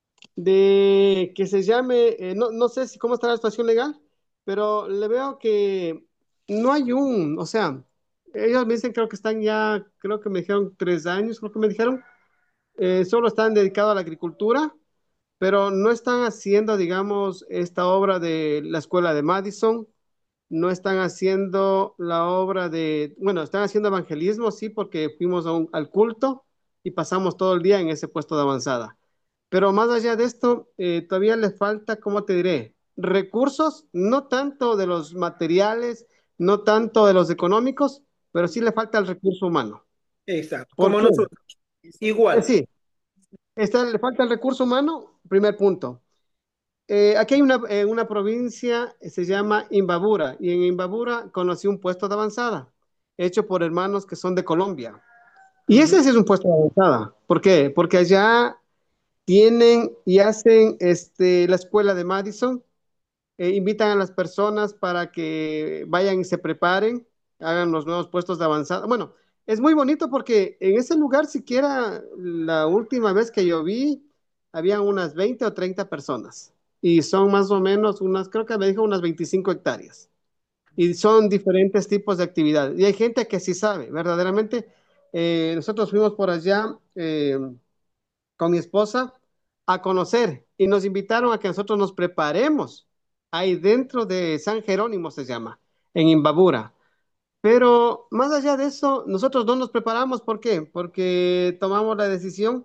de que se llame, eh, no, no sé si cómo está la situación legal, pero le veo que no hay un, o sea, ellos me dicen, creo que están ya, creo que me dijeron tres años, creo que me dijeron, eh, solo están dedicados a la agricultura, pero no están haciendo, digamos, esta obra de la escuela de Madison, no están haciendo la obra de, bueno, están haciendo evangelismo, sí, porque fuimos a un- al culto y pasamos todo el día en ese puesto de avanzada. Pero más allá de esto, eh, todavía le falta, ¿cómo te diré? Recursos, no tanto de los materiales, no tanto de los económicos, pero sí le falta el recurso humano. exacto. ¿Por Como qué? nosotros, Eh, igual, sí, está, le falta el recurso humano, primer punto. Eh, aquí hay una, eh, una provincia, eh, se llama Imbabura, y en Imbabura conocí un puesto de avanzada, hecho por hermanos que son de Colombia. Y ujú, ese sí es un puesto de avanzada. ¿Por qué? Porque allá tienen y hacen este, la escuela de Madison, eh, invitan a las personas para que vayan y se preparen, hagan los nuevos puestos de avanzada. Bueno, es muy bonito porque en ese lugar siquiera la última vez que yo vi, había unas veinte o treinta personas y son más o menos unas, creo que me dijo unas veinticinco hectáreas y son diferentes tipos de actividades. Y hay gente que sí sabe, verdaderamente. Eh, nosotros fuimos por allá. Eh, con mi esposa a conocer y nos invitaron a que nosotros nos preparemos ahí dentro de San Jerónimo se llama, en Imbabura. Pero más allá de eso, nosotros no nos preparamos. ¿Por qué? Porque tomamos la decisión.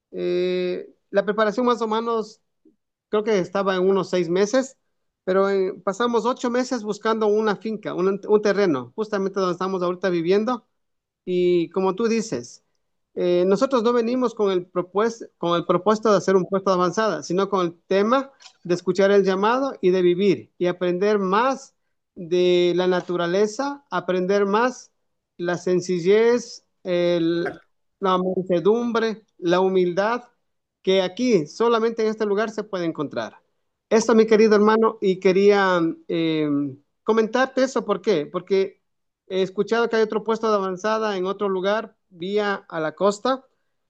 Eh, la preparación más o menos, creo que estaba en unos seis meses, pero eh, pasamos ocho meses buscando una finca, un, un terreno, justamente donde estamos ahorita viviendo y como tú dices, eh, nosotros no venimos con el, propues- con el propósito de hacer un puesto de avanzada, sino con el tema de escuchar el llamado y de vivir y aprender más de la naturaleza, aprender más la sencillez, el- la mansedumbre, la humildad, que aquí, solamente en este lugar, se puede encontrar. Esto, mi querido hermano, y quería eh, comentarte eso, ¿por qué? Porque he escuchado que hay otro puesto de avanzada en otro lugar, vía a la costa,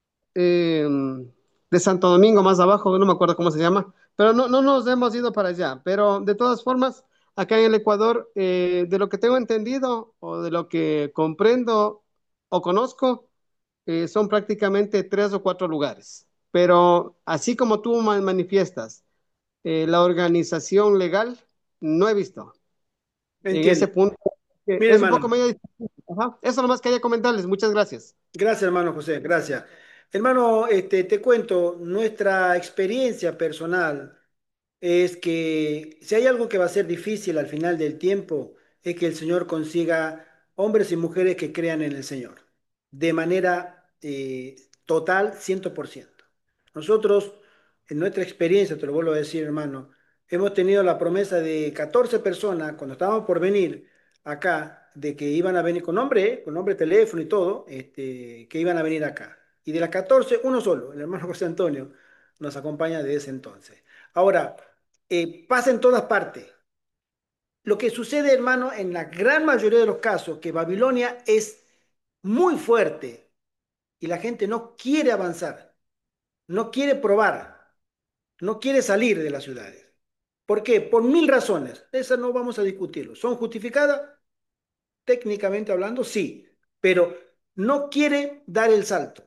eh, de Santo Domingo, más abajo, no me acuerdo cómo se llama, pero no, no nos hemos ido para allá. Pero de todas formas, acá en el Ecuador, eh, de lo que tengo entendido o de lo que comprendo o conozco, eh, son prácticamente tres o cuatro lugares. Pero así como tú ma- manifiestas, eh, la organización legal, no he visto en entiendo. ese punto, que Mire, es un poco hermano, medio difícil. Ajá. Eso nomás quería comentarles. Muchas gracias. gracias, hermano José, gracias. Hermano, este, te cuento, nuestra experiencia personal es que si hay algo que va a ser difícil al final del tiempo, es que el Señor consiga hombres y mujeres que crean en el Señor, de manera eh, total, ciento por ciento. Nosotros, en nuestra experiencia, te lo vuelvo a decir, hermano, hemos tenido la promesa de catorce personas cuando estábamos por venir acá, de que iban a venir con nombre, eh, con nombre, teléfono y todo, este, que iban a venir acá. Y de las catorce, uno solo, el hermano José Antonio, nos acompaña desde ese entonces. Ahora, eh, pasa en todas partes. Lo que sucede, hermano, en la gran mayoría de los casos, que Babilonia es muy fuerte y la gente no quiere avanzar, no quiere probar, no quiere salir de las ciudades. ¿Por qué? Por mil razones. Esas no vamos a discutirlo. ¿Son justificadas? Técnicamente hablando, sí, pero no quiere dar el salto.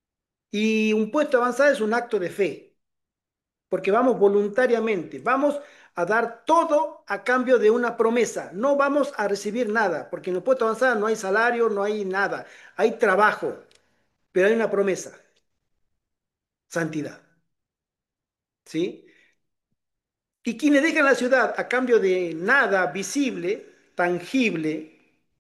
Y un puesto avanzado es un acto de fe, porque vamos voluntariamente, vamos a dar todo a cambio de una promesa, no vamos a recibir nada, porque en el puesto avanzado no hay salario, no hay nada, hay trabajo, pero hay una promesa, santidad, ¿sí? Y quienes dejan la ciudad a cambio de nada visible, tangible,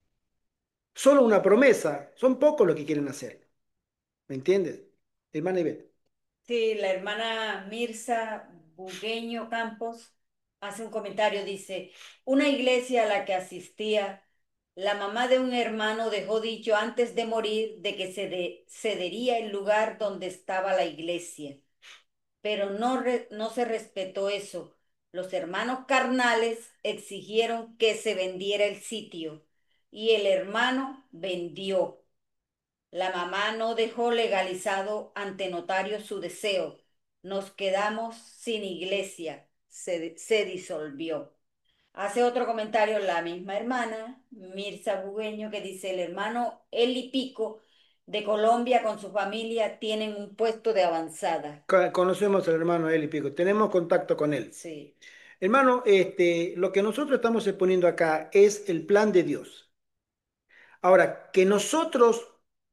solo una promesa, son pocos los que quieren hacerlo, ¿me entiendes? Hermana Ivette. Sí, la hermana Mirza Bugueño Campos hace un comentario, dice, una iglesia a la que asistía, la mamá de un hermano dejó dicho antes de morir de que se de- cedería el lugar donde estaba la iglesia, pero no, re- no se respetó eso. Los hermanos carnales exigieron que se vendiera el sitio y el hermano vendió. La mamá no dejó legalizado ante notario su deseo. Nos quedamos sin iglesia. Se, se disolvió. Hace otro comentario la misma hermana, Mirza Bugueño, que dice, el hermano Eli Pico de Colombia con su familia tienen un puesto de avanzada. Co- Conocemos al hermano Eli Pico, tenemos contacto con él. Sí, Hermano, este, lo que nosotros estamos exponiendo acá es el plan de Dios. Ahora, que nosotros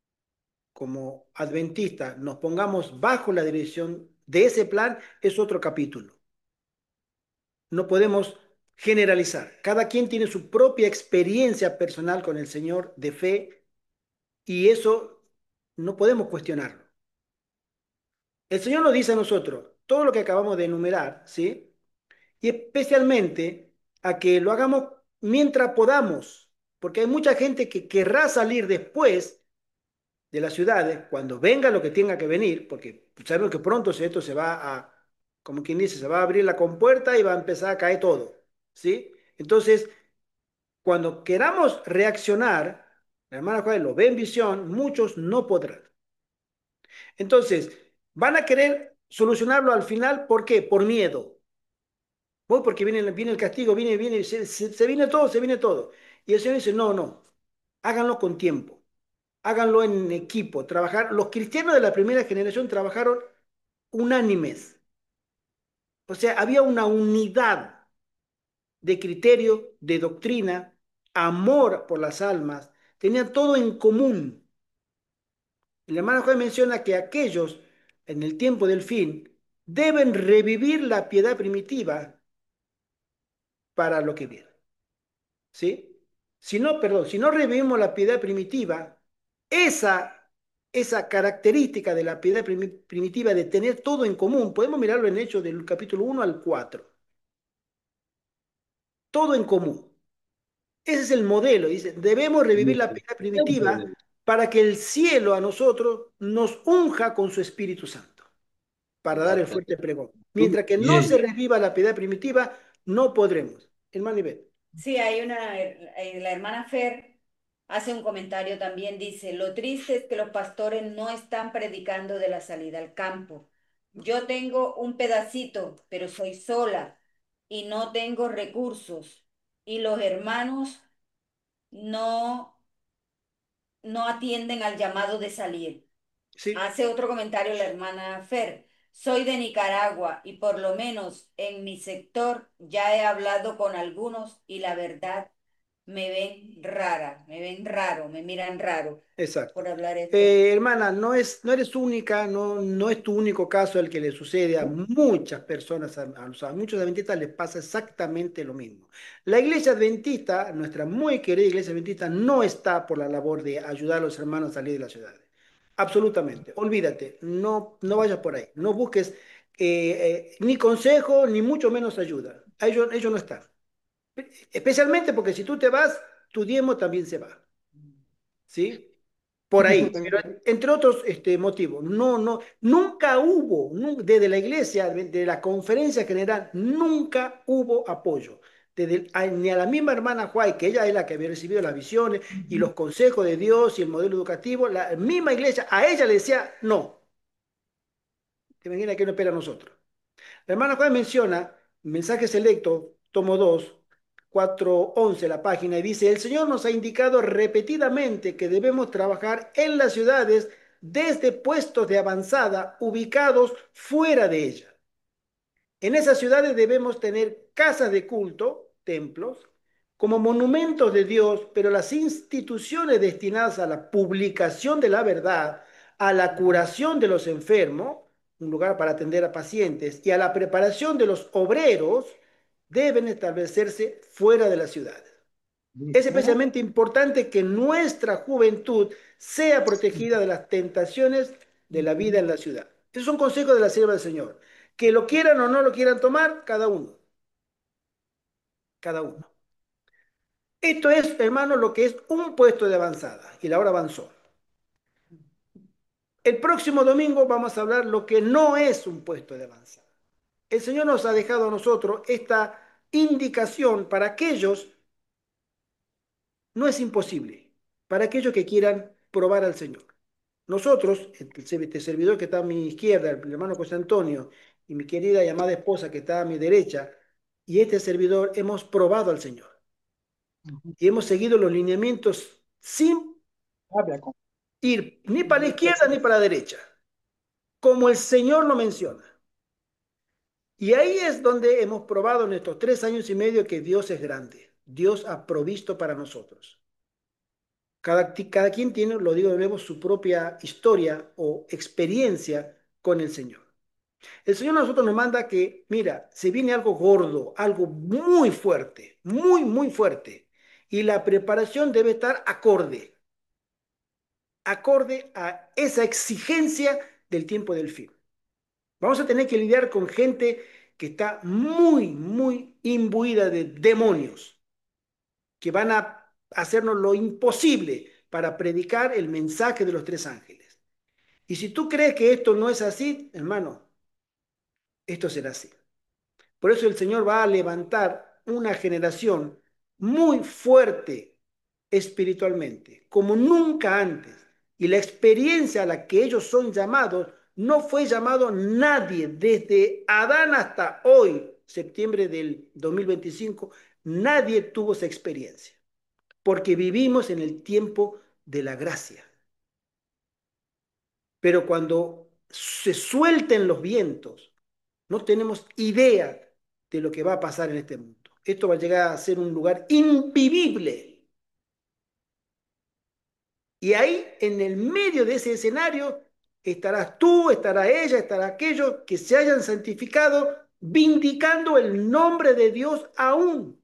como adventistas nos pongamos bajo la dirección de ese plan es otro capítulo. No podemos generalizar. Cada quien tiene su propia experiencia personal con el Señor de fe y eso no podemos cuestionarlo. El Señor nos dice a nosotros todo lo que acabamos de enumerar, ¿sí? Y especialmente a que lo hagamos mientras podamos, porque hay mucha gente que querrá salir después de las ciudades, cuando venga lo que tenga que venir, porque sabemos que pronto esto se va a, como quien dice, se va a abrir la compuerta y va a empezar a caer todo, ¿sí? Entonces, cuando queramos reaccionar, la hermana Juárez lo ve en visión, muchos no podrán. Entonces, van a querer solucionarlo al final, ¿por qué? Por miedo. Voy porque viene, viene el castigo, viene, viene, se, se, se viene todo, se viene todo. Y el Señor dice, no, no, háganlo con tiempo, háganlo en equipo, trabajar. Los cristianos de la primera generación trabajaron unánimes, o sea, había una unidad de criterio, de doctrina, amor por las almas, tenían todo en común. El hermano Juan menciona que aquellos en el tiempo del fin deben revivir la piedad primitiva para lo que viene. ¿Sí? Si no, perdón, si no revivimos la piedad primitiva, esa, esa característica de la piedad primi- primitiva de tener todo en común, podemos mirarlo en Hechos del capítulo uno al cuatro, todo en común. Ese es el modelo, dice, debemos revivir la piedad primitiva para que el cielo a nosotros nos unja con su Espíritu Santo, para dar el fuerte pregón. Mientras que no se reviva la piedad primitiva, no podremos. Hermano Ibet. sí, hay una, eh, la hermana Fer hace un comentario también, dice, lo triste es que los pastores no están predicando de la salida al campo. Yo tengo un pedacito, pero soy sola y no tengo recursos. Y los hermanos no, no atienden al llamado de salir. Sí, Hace otro comentario la hermana Fer. Soy de Nicaragua y por lo menos en mi sector ya he hablado con algunos y la verdad me ven rara, me ven raro, me miran raro por Exacto. hablar esto. Eh, hermana, no es, no eres única, no, no es tu único caso el que le sucede a muchas personas, a, a los- a muchos adventistas les pasa exactamente lo mismo. La iglesia adventista, nuestra muy querida iglesia adventista, no está por la labor de ayudar a los hermanos a salir de las ciudades. Absolutamente. Olvídate, no, no vayas por ahí. No busques eh, eh, ni consejo, ni mucho menos ayuda. Ellos, ellos no están. Especialmente porque si tú te vas, tu diezmo también se va. ¿Sí? Por ahí, pero entre otros este, motivos. No, no, nunca hubo, nu- desde la iglesia, de de la conferencia general, nunca hubo apoyo. Desde el- a- ni a la misma hermana White, que ella es la que había recibido las visiones y los consejos de Dios y el modelo educativo, la misma iglesia, a ella le decía no. ¿Te imaginas que no espera a nosotros? La hermana Juan menciona, mensaje selecto, tomo dos, cuatro once la página, y dice, el Señor nos ha indicado repetidamente que debemos trabajar en las ciudades desde puestos de avanzada ubicados fuera de ella. En esas ciudades debemos tener casas de culto, templos, como monumentos de Dios, pero las instituciones destinadas a la publicación de la verdad, a la curación de los enfermos, un lugar para atender a pacientes, y a la preparación de los obreros, deben establecerse fuera de las ciudades. Es especialmente importante que nuestra juventud sea protegida de las tentaciones de la vida en la ciudad. Esos son consejos de la sierva del Señor. Que lo quieran o no lo quieran tomar, cada uno, cada uno. Esto es, hermano, lo que es un puesto de avanzada. Y la hora avanzó. El próximo domingo vamos a hablar lo que no es un puesto de avanzada. El Señor nos ha dejado a nosotros esta indicación para aquellos, no es imposible, para aquellos que quieran probar al Señor. Nosotros, este servidor que está a mi izquierda, el hermano José Antonio, y mi querida y amada esposa que está a mi derecha, y este servidor hemos probado al Señor y hemos seguido los lineamientos sin ir ni para la izquierda ni para la derecha, como el Señor lo menciona. Y ahí es donde hemos probado en estos tres años y medio que Dios es grande. Dios ha provisto para nosotros. Cada, cada quien tiene, lo digo de nuevo, su propia historia o experiencia con el Señor. El Señor a nosotros nos manda que, mira, se viene algo gordo, algo muy fuerte, muy, muy fuerte. Y la preparación debe estar acorde, acorde a esa exigencia del tiempo del fin. Vamos a tener que lidiar con gente que está muy, muy imbuida de demonios, que van a hacernos lo imposible para predicar el mensaje de los tres ángeles. Y si tú crees que esto no es así, hermano, esto será así. Por eso el Señor va a levantar una generación muy fuerte espiritualmente, como nunca antes. Y la experiencia a la que ellos son llamados, no fue llamado nadie desde Adán hasta hoy, septiembre del dos mil veinticinco, nadie tuvo esa experiencia, porque vivimos en el tiempo de la gracia. Pero cuando se suelten los vientos, no tenemos idea de lo que va a pasar en este mundo. Esto va a llegar a ser un lugar invivible. Y ahí, en el medio de ese escenario, estarás tú, estará ella, estará aquellos que se hayan santificado, vindicando el nombre de Dios aún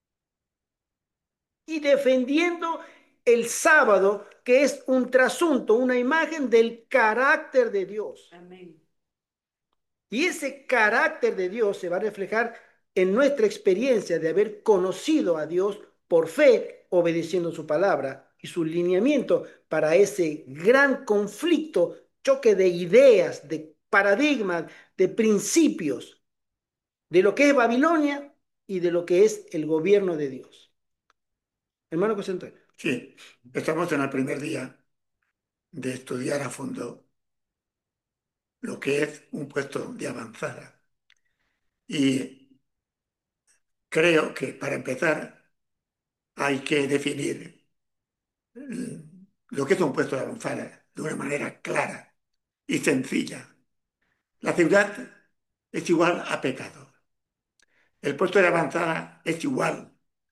y defendiendo el sábado, que es un trasunto, una imagen del carácter de Dios. Amén. Y ese carácter de Dios se va a reflejar en nuestra experiencia de haber conocido a Dios por fe, obedeciendo su palabra y su lineamiento para ese gran conflicto, choque de ideas, de paradigmas, de principios, de lo que es Babilonia y de lo que es el gobierno de Dios. Hermano José Antonio. Sí, estamos en el primer día de estudiar a fondo lo que es un puesto de avanzada. Y creo que para empezar hay que definir mm, lo que es un puesto de avanzada de una manera clara y sencilla. La ciudad es igual a pecado. El puesto de avanzada es igual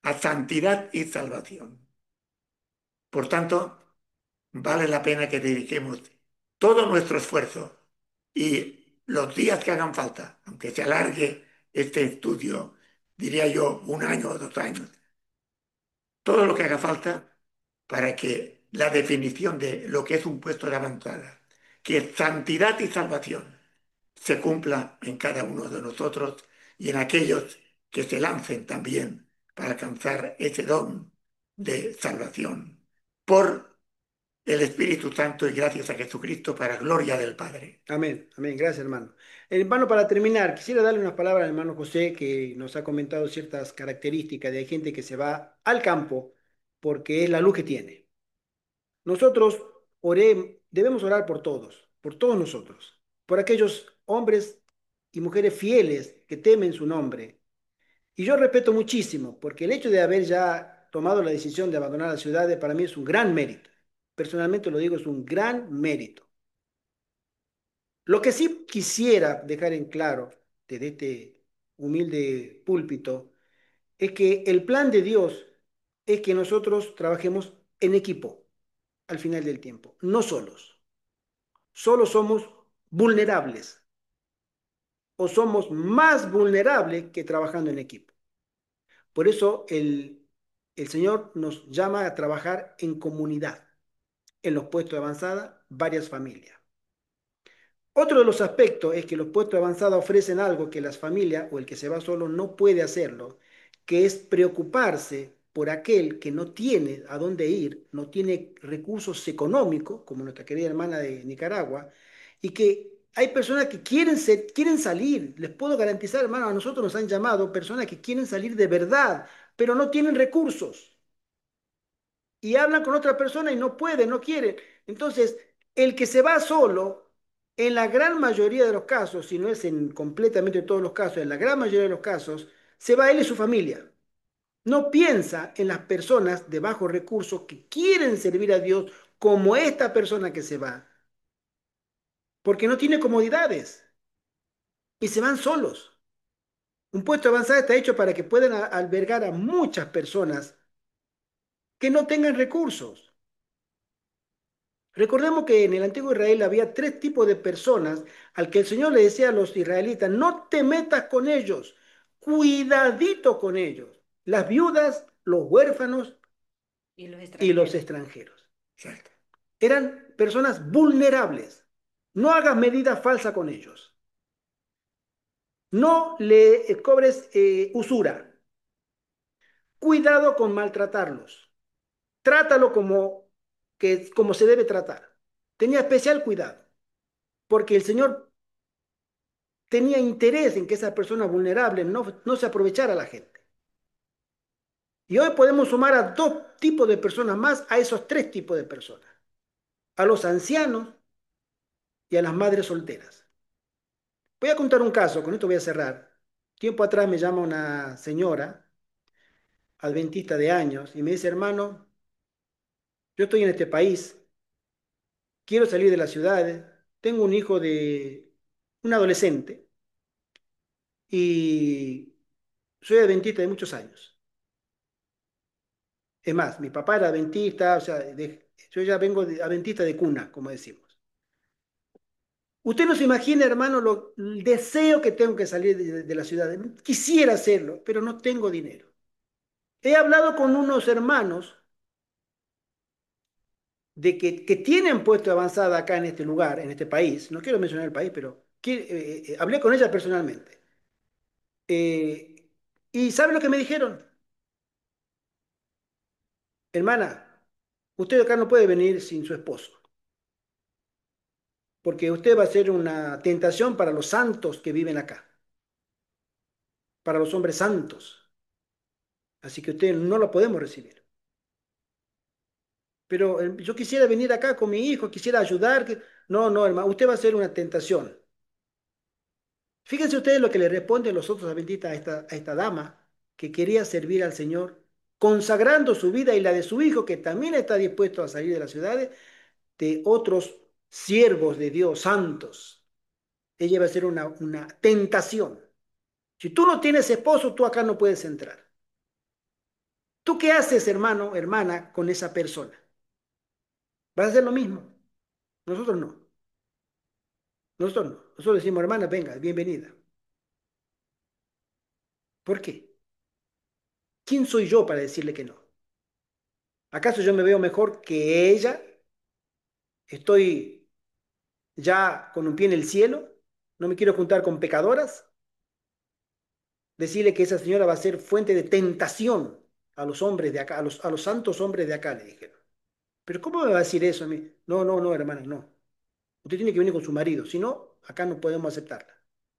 a santidad y salvación. Por tanto, vale la pena que dediquemos todo nuestro esfuerzo y los días que hagan falta, aunque se alargue este estudio, diría yo, un año o dos años, todo lo que haga falta para que la definición de lo que es un puesto de avanzada, que es santidad y salvación, se cumpla en cada uno de nosotros y en aquellos que se lancen también para alcanzar ese don de salvación por el Espíritu Santo y gracias a Jesucristo para gloria del Padre. Amén, amén. Gracias, hermano. Hermano, para terminar, quisiera darle unas palabras al hermano José, que nos ha comentado ciertas características de gente que se va al campo porque es la luz que tiene. Nosotros oré, debemos orar por todos, por todos nosotros, por aquellos hombres y mujeres fieles que temen su nombre. Y yo respeto muchísimo, porque el hecho de haber ya tomado la decisión de abandonar la ciudad para mí es un gran mérito. Personalmente lo digo, es un gran mérito. Lo que sí quisiera dejar en claro desde este humilde púlpito es que el plan de Dios es que nosotros trabajemos en equipo al final del tiempo, no solos. Solo somos vulnerables o somos más vulnerables que trabajando en equipo. Por eso el, el Señor nos llama a trabajar en comunidad, en los puestos de avanzada, varias familias. Otro de los aspectos es que los puestos avanzados ofrecen algo que las familias o el que se va solo no puede hacerlo, que es preocuparse por aquel que no tiene a dónde ir, no tiene recursos económicos, como nuestra querida hermana de Nicaragua, y que hay personas que quieren, ser, quieren salir. Les puedo garantizar, hermano, a nosotros nos han llamado personas que quieren salir de verdad, pero no tienen recursos y hablan con otra persona y no pueden, no quieren. Entonces, el que se va solo, en la gran mayoría de los casos, si no es en completamente todos los casos, en la gran mayoría de los casos, se va él y su familia. No piensa en las personas de bajos recursos que quieren servir a Dios como esta persona que se va, porque no tiene comodidades y se van solos. Un puesto avanzado está hecho para que puedan albergar a muchas personas que no tengan recursos. Recordemos que en el antiguo Israel había tres tipos de personas al que el Señor le decía a los israelitas, no te metas con ellos, cuidadito con ellos, las viudas, los huérfanos Y los y los extranjeros. extranjeros. Exacto. Eran personas vulnerables. No hagas medidas falsas con ellos. No le eh, cobres eh, usura. Cuidado con maltratarlos. Trátalo como, que, como se debe tratar. Tenía especial cuidado, porque el Señor tenía interés en que esa persona vulnerable no, no se aprovechara a la gente. Y hoy podemos sumar a dos tipos de personas más a esos tres tipos de personas. A los ancianos y a las madres solteras. Voy a contar un caso, con esto voy a cerrar. Tiempo atrás me llama una señora, adventista de años, y me dice, hermano, yo estoy en este país, quiero salir de las ciudades, tengo un hijo de un adolescente y soy adventista de muchos años. Es más, mi papá era adventista, o sea, de- yo ya vengo de adventista de cuna, como decimos. Usted no se imagina, hermano, lo, el deseo que tengo que salir de, de la ciudad. Quisiera hacerlo, pero no tengo dinero. He hablado con unos hermanos de que, que tienen puesto de avanzada acá en este lugar, en este país. No quiero mencionar el país, pero que, eh, eh, hablé con ella personalmente. Eh, ¿Y sabe lo que me dijeron? Hermana, usted acá no puede venir sin su esposo, porque usted va a ser una tentación para los santos que viven acá, para los hombres santos. Así que usted no lo podemos recibir. Pero eh, yo quisiera venir acá con mi hijo, quisiera ayudar. que- No, no, hermano, usted va a ser una tentación. Fíjense ustedes lo que le responden los otros adventistas a esta, a esta dama que quería servir al Señor, consagrando su vida y la de su hijo, que también está dispuesto a salir de las ciudades, de otros siervos de Dios santos. Ella va a ser una, una tentación. Si tú no tienes esposo, tú acá no puedes entrar. ¿Tú qué haces, hermano, hermana, con esa persona? ¿Vas a hacer lo mismo? Nosotros no. Nosotros no. Nosotros decimos, hermana, venga, bienvenida. ¿Por qué? ¿Quién soy yo para decirle que no? ¿Acaso yo me veo mejor que ella? ¿Estoy ya con un pie en el cielo? ¿No me quiero juntar con pecadoras? Decirle que esa señora va a ser fuente de tentación a los hombres de acá, a los, a los santos hombres de acá, le dijeron. ¿Pero cómo me va a decir eso a mí? No, no, no, hermana, no. Usted tiene que venir con su marido, si no, acá no podemos aceptarla.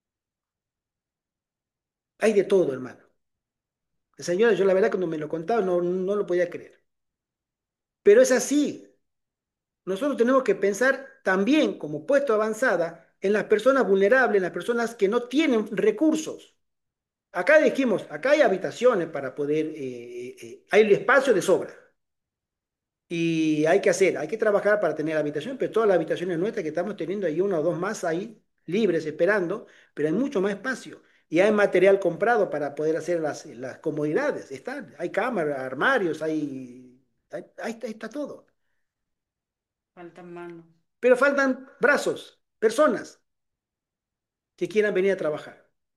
Hay de todo, hermano. La señora, yo la verdad cuando me lo contaba no, no lo podía creer. Pero es así. Nosotros tenemos que pensar también como puesto avanzada en las personas vulnerables, en las personas que no tienen recursos. Acá dijimos, acá hay habitaciones para poder, eh, eh, hay espacio de sobra. Y hay que hacer, hay que trabajar para tener habitación, pero todas las habitaciones nuestras que estamos teniendo, hay una o dos más ahí libres esperando, pero hay mucho más espacio. Y hay material comprado para poder hacer las, las comodidades. Están, hay cámaras, armarios, hay, hay- ahí está, ahí está todo. Faltan manos. Pero faltan brazos, personas que quieran venir a trabajar.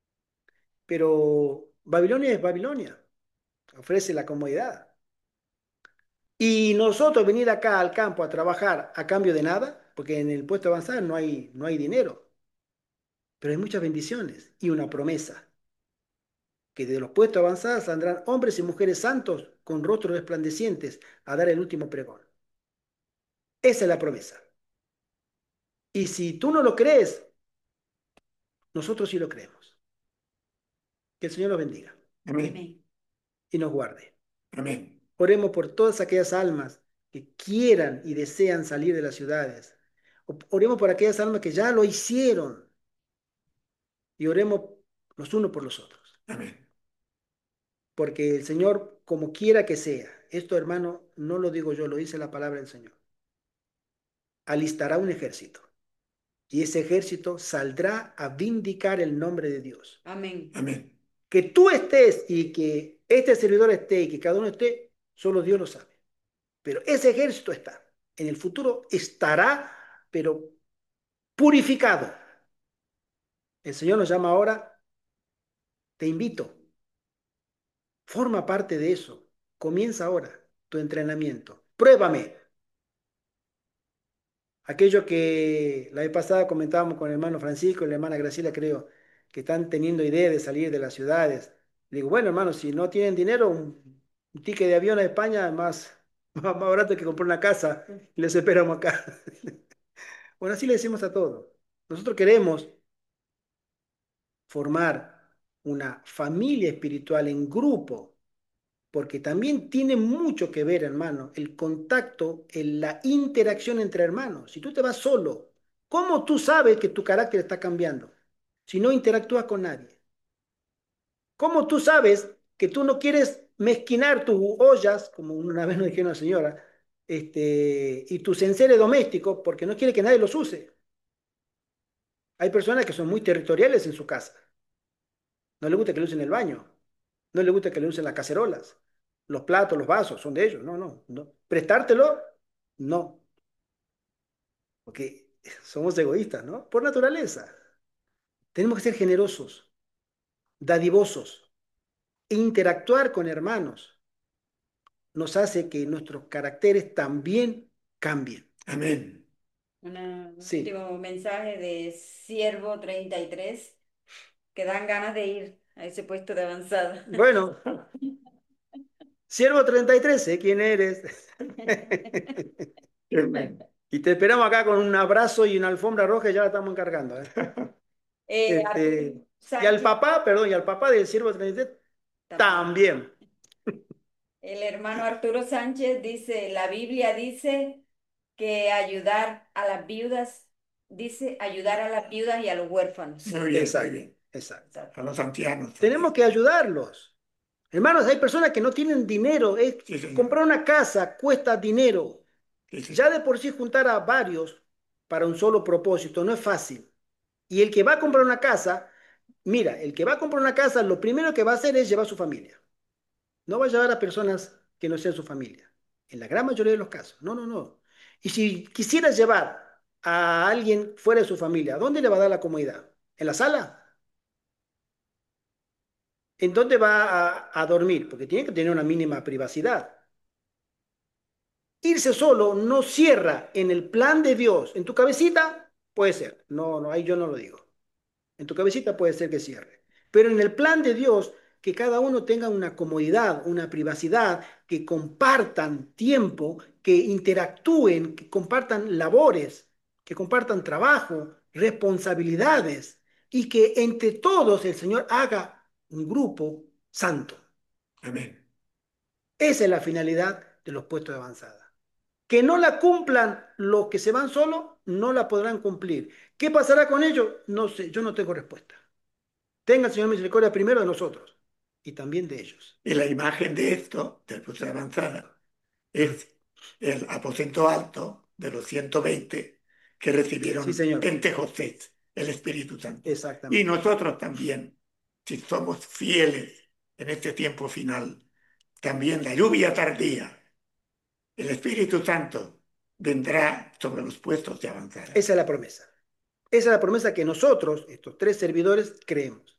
Pero Babilonia es Babilonia, ofrece la comodidad. Y nosotros venir acá al campo a trabajar a cambio de nada, porque en el puesto avanzado no hay, no hay dinero, pero hay muchas bendiciones y una promesa, que de los puestos avanzados saldrán hombres y mujeres santos con rostros resplandecientes a dar el último pregón. Esa es la promesa. Y si tú no lo crees, nosotros sí lo creemos. Que el Señor los bendiga Amén. Amén. y nos guarde. Amén. Oremos por todas aquellas almas que quieran y desean salir de las ciudades. Oremos por aquellas almas que ya lo hicieron y oremos los unos por los otros. Amén. Porque el Señor, como quiera que sea, esto hermano, no lo digo yo, lo dice la palabra del Señor, alistará un ejército y ese ejército saldrá a vindicar el nombre de Dios. Amén. Amén. Que tú estés y que este servidor esté y que cada uno esté, solo Dios lo sabe. Pero ese ejército está. En el futuro estará, pero purificado. El Señor nos llama ahora, te invito, forma parte de eso. Comienza ahora tu entrenamiento. Pruébame. Aquello que la vez pasada comentábamos con el hermano Francisco y la hermana Graciela, creo, que están teniendo idea de salir de las ciudades. Le digo, bueno, hermano, si no tienen dinero, un, un ticket de avión a España es más, más, más barato que comprar una casa y les esperamos acá. Bueno, así le decimos a todos. Nosotros queremos formar una familia espiritual en grupo, porque también tiene mucho que ver, hermano, el contacto, en la interacción entre hermanos. Si tú te vas solo, ¿cómo tú sabes que tu carácter está cambiando? Si no interactúas con nadie. ¿Cómo tú sabes que tú no quieres mezquinar tus ollas, como una vez nos dijeron a la señora, este, y tus enseres domésticos, porque no quiere que nadie los use? Hay personas que son muy territoriales en su casa. No le gusta que le usen el baño. No le gusta que le usen las cacerolas. Los platos, los vasos, son de ellos. No, no, no. Prestártelo, no. Porque somos egoístas, ¿no? Por naturaleza. Tenemos que ser generosos, dadivosos. E interactuar con hermanos nos hace que nuestros caracteres también cambien. Amén. Una- un Sí. último mensaje de Siervo treinta y tres que dan ganas de ir a ese puesto de avanzada. Bueno, Siervo treinta y tres, sé quién eres. Amén. Y te esperamos acá con un abrazo y una alfombra roja y ya la estamos encargando. ¿eh? Eh, Este, Arturo y al Sánchez papá, perdón, y al papá del Siervo treinta y tres también. también. El hermano Arturo Sánchez dice, la Biblia dice que ayudar a las viudas, dice ayudar a las viudas y a los huérfanos. Muy bien, muy Exacto, bien. exacto. Exacto. A los ancianos. Tenemos que ayudarlos. Hermanos, hay personas que no tienen dinero. Es, Sí, señor. comprar una casa cuesta dinero. Sí, señor. Ya de por sí juntar a varios para un solo propósito no es fácil. Y el que va a comprar una casa, mira, el que va a comprar una casa, lo primero que va a hacer es llevar a su familia. No va a llevar a personas que no sean su familia. En la gran mayoría de los casos. No, no, no. Y si quisiera llevar a alguien fuera de su familia, ¿dónde le va a dar la comodidad? ¿En la sala? ¿En dónde va a, a dormir? Porque tiene que tener una mínima privacidad. Irse solo no cierra en el plan de Dios. En tu cabecita puede ser. No, no, ahí yo no lo digo. En tu cabecita puede ser que cierre. Pero en el plan de Dios, que cada uno tenga una comodidad, una privacidad, que compartan tiempo, que interactúen, que compartan labores, que compartan trabajo, responsabilidades y que entre todos el Señor haga un grupo santo. Amén. Esa es la finalidad de los puestos de avanzada. Que no la cumplan los que se van solos, no la podrán cumplir. ¿Qué pasará con ellos? No sé, yo no tengo respuesta. Tenga el Señor misericordia primero de nosotros y también de ellos. Y la imagen de esto, del puesto de avanzada, es el aposento alto de los ciento veinte que Sí, recibieron Señor. Pentecostés, el Espíritu Santo. Y Exactamente. nosotros también, si somos fieles en este tiempo final, también la lluvia tardía, el Espíritu Santo vendrá sobre los puestos de avanzada. Esa es la promesa. Esa es la promesa que nosotros, estos tres servidores, creemos.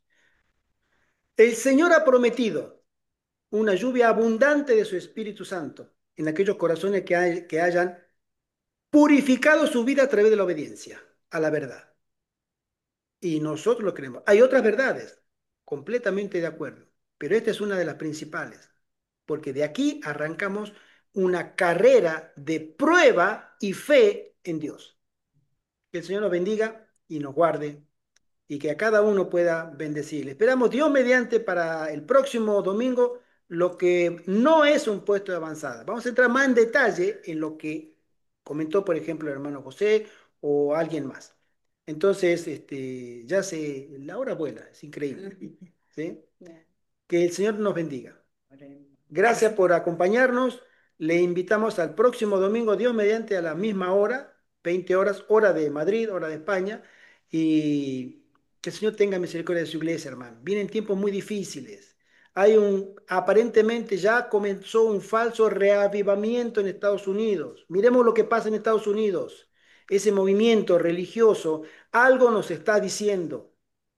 El Señor ha prometido una lluvia abundante de su Espíritu Santo en aquellos corazones que, hay- que hayan purificado su vida a través de la obediencia a la verdad. Y nosotros lo creemos. Hay otras verdades, completamente de acuerdo, pero esta es una de las principales, porque de aquí arrancamos una carrera de prueba y fe en Dios. Que el Señor nos bendiga y nos guarde y que a cada uno pueda bendecirle. Esperamos Dios mediante para el próximo domingo lo que no es un puesto de avanzada. Vamos a entrar más en detalle en lo que comentó, por ejemplo, el hermano José o alguien más. Entonces, este, ya se, la hora vuela, es increíble. ¿Sí? Que el Señor nos bendiga. Gracias por acompañarnos. Le invitamos al próximo domingo, Dios mediante, a la misma hora, veinte horas, hora de Madrid, hora de España. Y que el Señor tenga misericordia de su iglesia, hermano. Vienen tiempos muy difíciles. Hay un, aparentemente ya comenzó un falso reavivamiento en Estados Unidos. Miremos lo que pasa en Estados Unidos. Ese movimiento religioso algo nos está diciendo.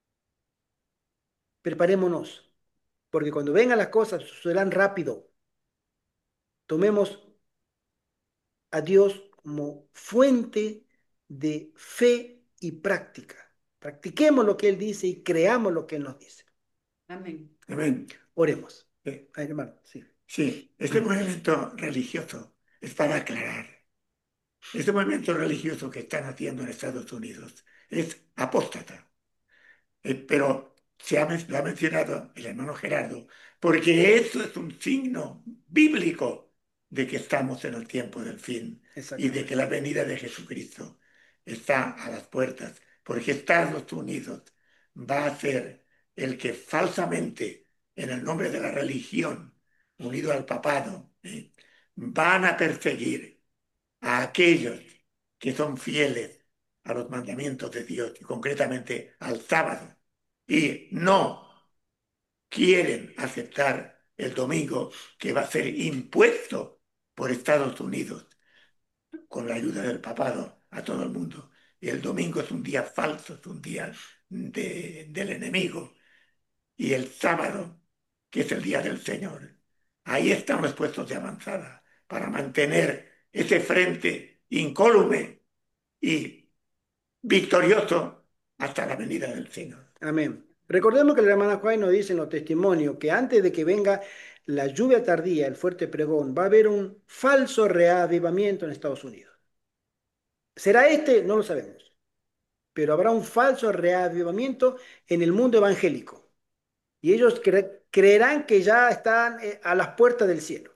Preparémonos, porque cuando vengan las cosas sucederán rápido. Tomemos a Dios como fuente de fe y práctica. Practiquemos lo que Él dice y creamos lo que Él nos dice. Amén. Amén. Oremos. Sí. Ay, hermano, sí. Sí, este movimiento religioso es para aclarar. Este movimiento religioso que están haciendo en Estados Unidos es apóstata. Eh, pero se ha, men- lo ha mencionado el hermano Gerardo, porque eso es un signo bíblico de que estamos en el tiempo del fin y de que la venida de Jesucristo está a las puertas, porque Estados Unidos va a ser el que falsamente, en el nombre de la religión, unido al papado, ¿eh? van a perseguir a aquellos que son fieles a los mandamientos de Dios y concretamente al sábado y no quieren aceptar el domingo que va a ser impuesto por Estados Unidos con la ayuda del papado a todo el mundo. Y el domingo es un día falso, es un día de- del enemigo. Y el sábado, que es el día del Señor, ahí están los puestos de avanzada para mantener ese frente incólume y victorioso hasta la venida del Señor. Amén. Recordemos que la hermana Juan nos dice en los testimonios que antes de que venga la lluvia tardía, el fuerte pregón, va a haber un falso reavivamiento en Estados Unidos. ¿Será este? No lo sabemos. Pero habrá un falso reavivamiento en el mundo evangélico. Y ellos cre creerán que ya están eh, a las puertas del cielo.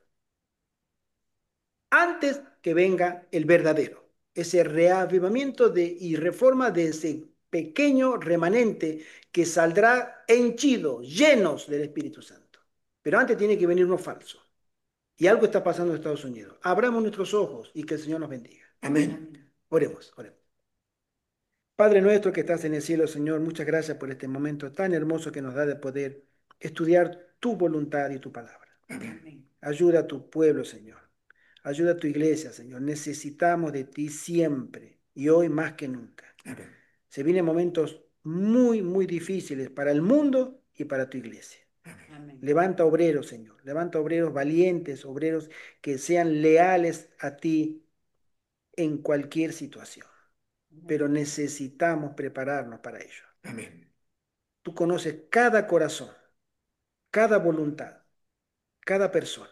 Antes que venga el verdadero, ese reavivamiento de, y reforma de ese pequeño remanente que saldrá henchido, llenos del Espíritu Santo. Pero antes tiene que venir uno falso. Y algo está pasando en Estados Unidos. Abramos nuestros ojos y que el Señor nos bendiga. Amén. Oremos, oremos. Padre nuestro que estás en el cielo, Señor, muchas gracias por este momento tan hermoso que nos da de poder estudiar tu voluntad y tu palabra. Amén. Ayuda a tu pueblo, Señor. Ayuda a tu iglesia, Señor. Necesitamos de ti siempre y hoy más que nunca. Amén. Se vienen momentos muy, muy difíciles para el mundo y para tu iglesia. Amén. Levanta obreros, Señor. Levanta obreros valientes, obreros que sean leales a ti en cualquier situación. Pero necesitamos prepararnos para ello. Amén. Tú conoces cada corazón, cada voluntad, cada persona.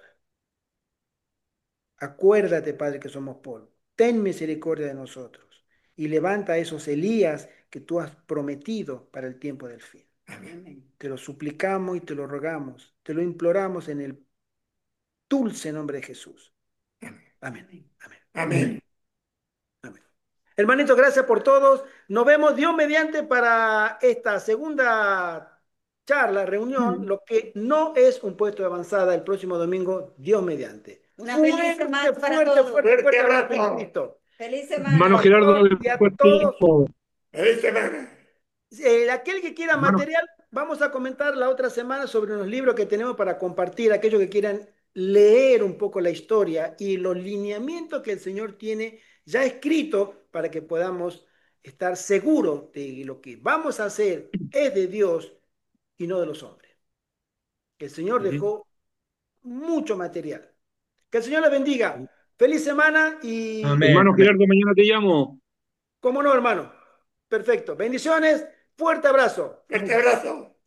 Acuérdate, Padre, que somos polvo. Ten misericordia de nosotros y levanta a esos Elías que tú has prometido para el tiempo del fin. Amén. Te lo suplicamos y te lo rogamos, te lo imploramos en el dulce nombre de Jesús. Amén. Amén. Amén. Amén. Hermanito, gracias por todos. Nos vemos Dios mediante para esta segunda charla, reunión, lo que no es un puesto de avanzada el próximo domingo, Dios mediante. Una feliz Fuerte, semana para fuerte, todos. fuerte, Fuerte fuerte abrazo en abrazo. Cristo. Feliz Hermano semana. Gerardo, Y a buen todos, tiempo. Feliz semana. eh, aquel que quiera Hermano, material, vamos a comentar la otra semana sobre unos libros que tenemos para compartir, aquellos que quieran leer un poco la historia y los lineamientos que el Señor tiene ya escrito para que podamos estar seguros de que lo que vamos a hacer es de Dios y no de los hombres. El Señor ujú. dejó mucho material. Que el Señor les bendiga. Feliz semana y, Amén. Hermano Gerardo, mañana te llamo. ¿cómo no, hermano? Perfecto. Bendiciones. Fuerte abrazo. Fuerte abrazo.